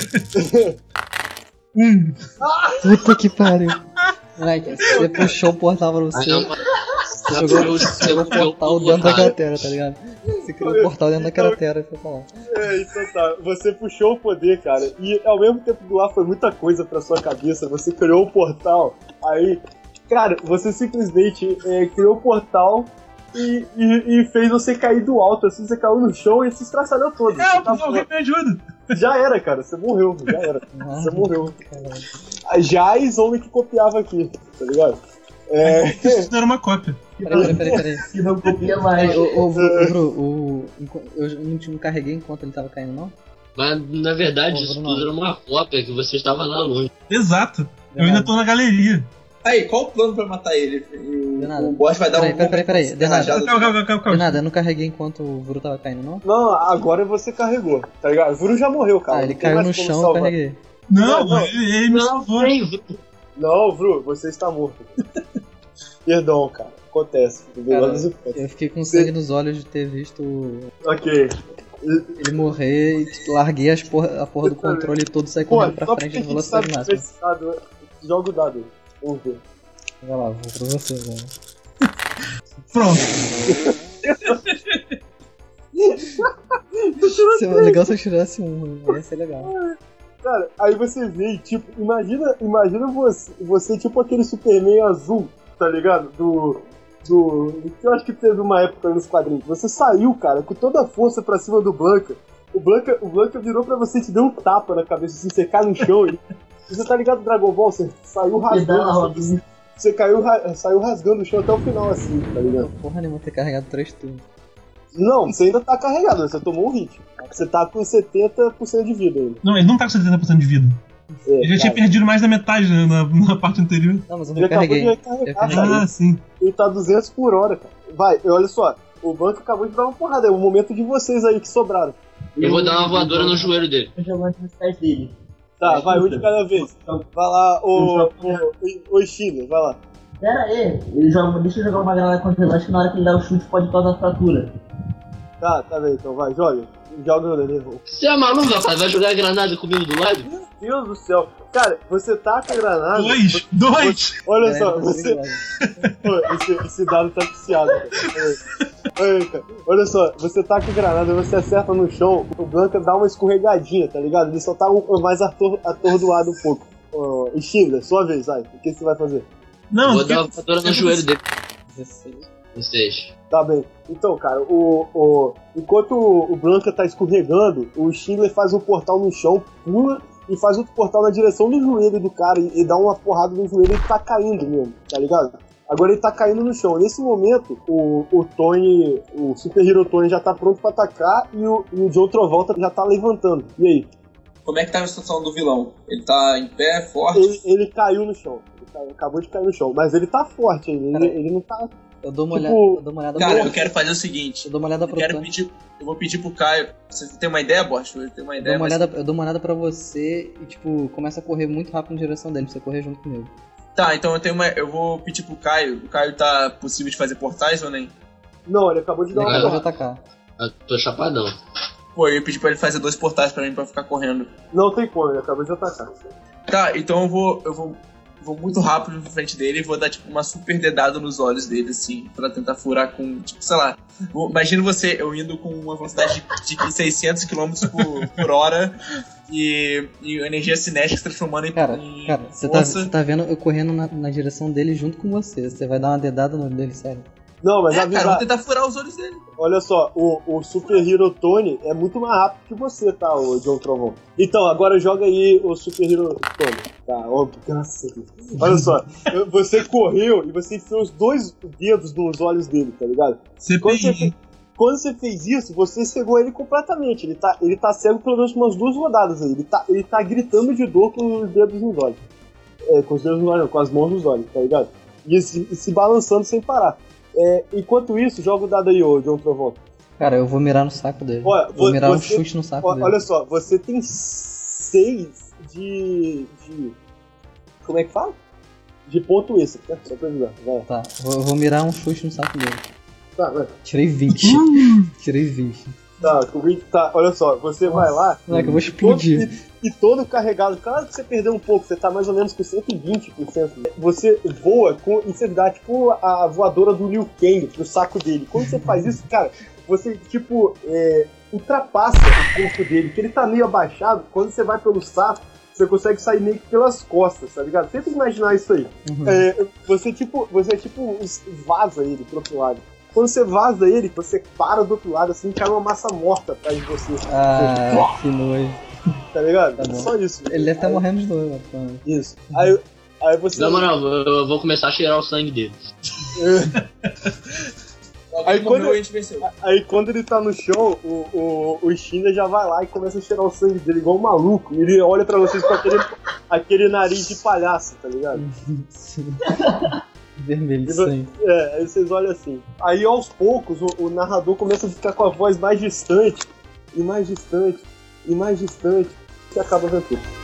Puta que pariu. Moleque, você puxou o portal pra você. Você jogou o portal dentro da cratera, tá ligado? Você criou o portal dentro da cratera e foi pra lá. Então tá, você puxou o poder, cara, e ao mesmo tempo doar foi muita coisa pra sua cabeça, você criou o portal, aí, cara, você simplesmente criou o portal e fez você cair do alto, assim, você caiu no chão e se estraçalhou todo. Alguém me ajuda. Já era, cara, você morreu, já era. Você morreu. Jais, homem que copiava aqui, tá ligado? Isso era uma cópia. Peraí. Que não copia mais. Eu não carreguei enquanto ele tava caindo, não? Mas na verdade isso tudo era uma cópia que você estava lá longe. Exato. Eu ainda tô na galeria. Aí, qual o plano pra matar ele? O boss vai dar Peraí. Calma. De nada, eu não carreguei enquanto o Vuru tava caindo, não? Não, agora você carregou, tá ligado? O Vuru já morreu, cara. Ele caiu no chão e eu carreguei. Não, ele me salvou. Não, Vru, você está morto. Perdão, cara. Acontece. Cara, eu fiquei com sangue nos olhos de ter visto Ok. ele morrer e tipo, larguei a porra do controle todo e saí correndo pra frente na velocidade máxima. Joga o dado aí. Vamos ver. Vai lá, vou pra você, velho. Pronto. Seria legal se eu tirasse ia ser legal. Cara, aí você vê, tipo, imagina você tipo aquele Superman azul, tá ligado? Que eu acho que teve uma época nos quadrinhos. Você saiu, cara, com toda a força pra cima do Blanca. O Blanca virou pra você e te deu um tapa na cabeça, assim, você cai no chão e... Você tá ligado no Dragon Ball? Você saiu rasgando. Você saiu rasgando o chão até o final, assim, tá ligado? Porra nenhuma ter carregado 3 turnos. Não, você ainda tá carregado, você tomou um hit. Você tá com 70% de vida ainda. Não, ele não tá com 70% de vida. Ele já tinha perdido mais da metade, né, na parte anterior. Não, mas eu não carreguei. Sim. Ele tá 200 por hora, cara. Vai, olha só. O banco acabou de dar uma porrada. É o momento de vocês aí que sobraram. Eu vou dar uma voadora no joelho dele. Eu jogo nos pés dele. Tá, vai, um de cada vez. Vai lá, ô Chile, vai lá. Pera aí, deixa eu jogar uma granada contra ele. Acho que na hora que ele dá o chute pode causar fratura. Tá bem, então vai, joga. Joga ele. Você é maluco, rapaz? Vai jogar granada comigo do lado? Meu Deus do céu. Cara, você taca a granada. Dois! Olha só, você. Esse dado tá viciado, cara. Olha só, você taca a granada, você acerta no chão, o Blanca dá uma escorregadinha, tá ligado? Ele só tá mais atordoado um pouco. E Schindler, sua vez, vai. O que você vai fazer? Não, vou dar uma voadora no joelho dele. 16. Tá bem. Então, cara, enquanto o Blanca tá escorregando, o Schindler faz um portal no chão, pula e faz outro portal na direção do joelho do cara e dá uma porrada no joelho e ele tá caindo mesmo, tá ligado? Agora ele tá caindo no chão. Nesse momento, o Tony, o Super Hero Tony já tá pronto pra atacar e o John Travolta já tá levantando. E aí? Como é que tá a situação do vilão? Ele tá em pé, forte? Ele caiu no chão. Acabou de cair no chão. Mas ele tá forte ainda. Ele não tá... Eu dou uma olhada. Cara, eu quero fazer o seguinte. Eu dou uma olhada pro Tony. Eu vou pedir pro Caio. Você tem uma ideia, Bosch? Eu tenho uma ideia. Eu dou uma olhada pra você e, tipo, começa a correr muito rápido em direção dele, pra você correr junto comigo. Tá, então eu vou pedir pro Caio. O Caio tá possível de fazer portais ou nem? Não, ele acabou de dar uma porrada. Atacar. Eu tô chapadão. Pô, eu pedi pra ele fazer 2 portais pra mim pra ficar correndo. Não tem como, ele acabou de atacar. Tá, então eu vou muito rápido na frente dele e vou dar, tipo, uma super dedada nos olhos dele, assim, pra tentar furar com, tipo, sei lá. Imagina eu indo com uma velocidade de 600 km por hora e energia cinética se transformando em Cara, você tá vendo eu correndo na direção dele junto com você. Você vai dar uma dedada no olho dele, sério? Não, mas Cara, vou tentar furar os olhos dele. olha só, o Super Hero Tony é muito mais rápido que você, tá, o John Trovão? Então, agora joga aí o Super Hero Tony. Tá, óbvio, graças a Deus. Olha só, você correu e você enfiou os 2 dedos nos olhos dele, tá ligado? Quando você fez isso, você cegou ele completamente. Ele tá cego pelo menos umas 2 rodadas aí. Ele tá gritando de dor com os dedos nos olhos. Com os dedos nos olhos, não, com as mãos nos olhos, tá ligado? E se balançando sem parar. Enquanto isso, joga o dado aí, ô John Trovão. Cara, eu vou mirar no saco dele. Olha, vou mirar um chute no saco dele. Olha só, você tem 6 de... Como é que fala? De ponto extra, tá? Só pra ajudar, vai. Tá, eu vou mirar um chute no saco dele. Tá, vai. Tirei 20. Tirei 20. Tá, olha só, você vai lá... Moleque, eu vou explodir. E todo carregado, claro que você perdeu um pouco, você tá mais ou menos com 120%. Você voa e você dá tipo a voadora do Liu Kang pro saco dele. Quando você faz isso, cara, você tipo ultrapassa o corpo dele, que ele tá meio abaixado. Quando você vai pelo saco, você consegue sair meio que pelas costas, tá ligado? Tenta imaginar isso aí. Uhum. Você vaza ele pro outro lado. Quando você vaza ele, você para do outro lado, assim, cai uma massa morta atrás de você. Ah, que nojo. Tá ligado? Tá bom. Só isso. Ele deve estar morrendo de dor, mano. Isso. Aí você... Na moral, eu vou começar a cheirar o sangue dele. Aí quando ele tá no chão, o Shinda já vai lá e começa a cheirar o sangue dele igual um maluco. Ele olha pra vocês com aquele nariz de palhaço, tá ligado? Vermelho de sangue. Aí vocês olham assim. Aí aos poucos o narrador começa a ficar com a voz mais distante, e mais distante, e mais distante, e acaba a aventura.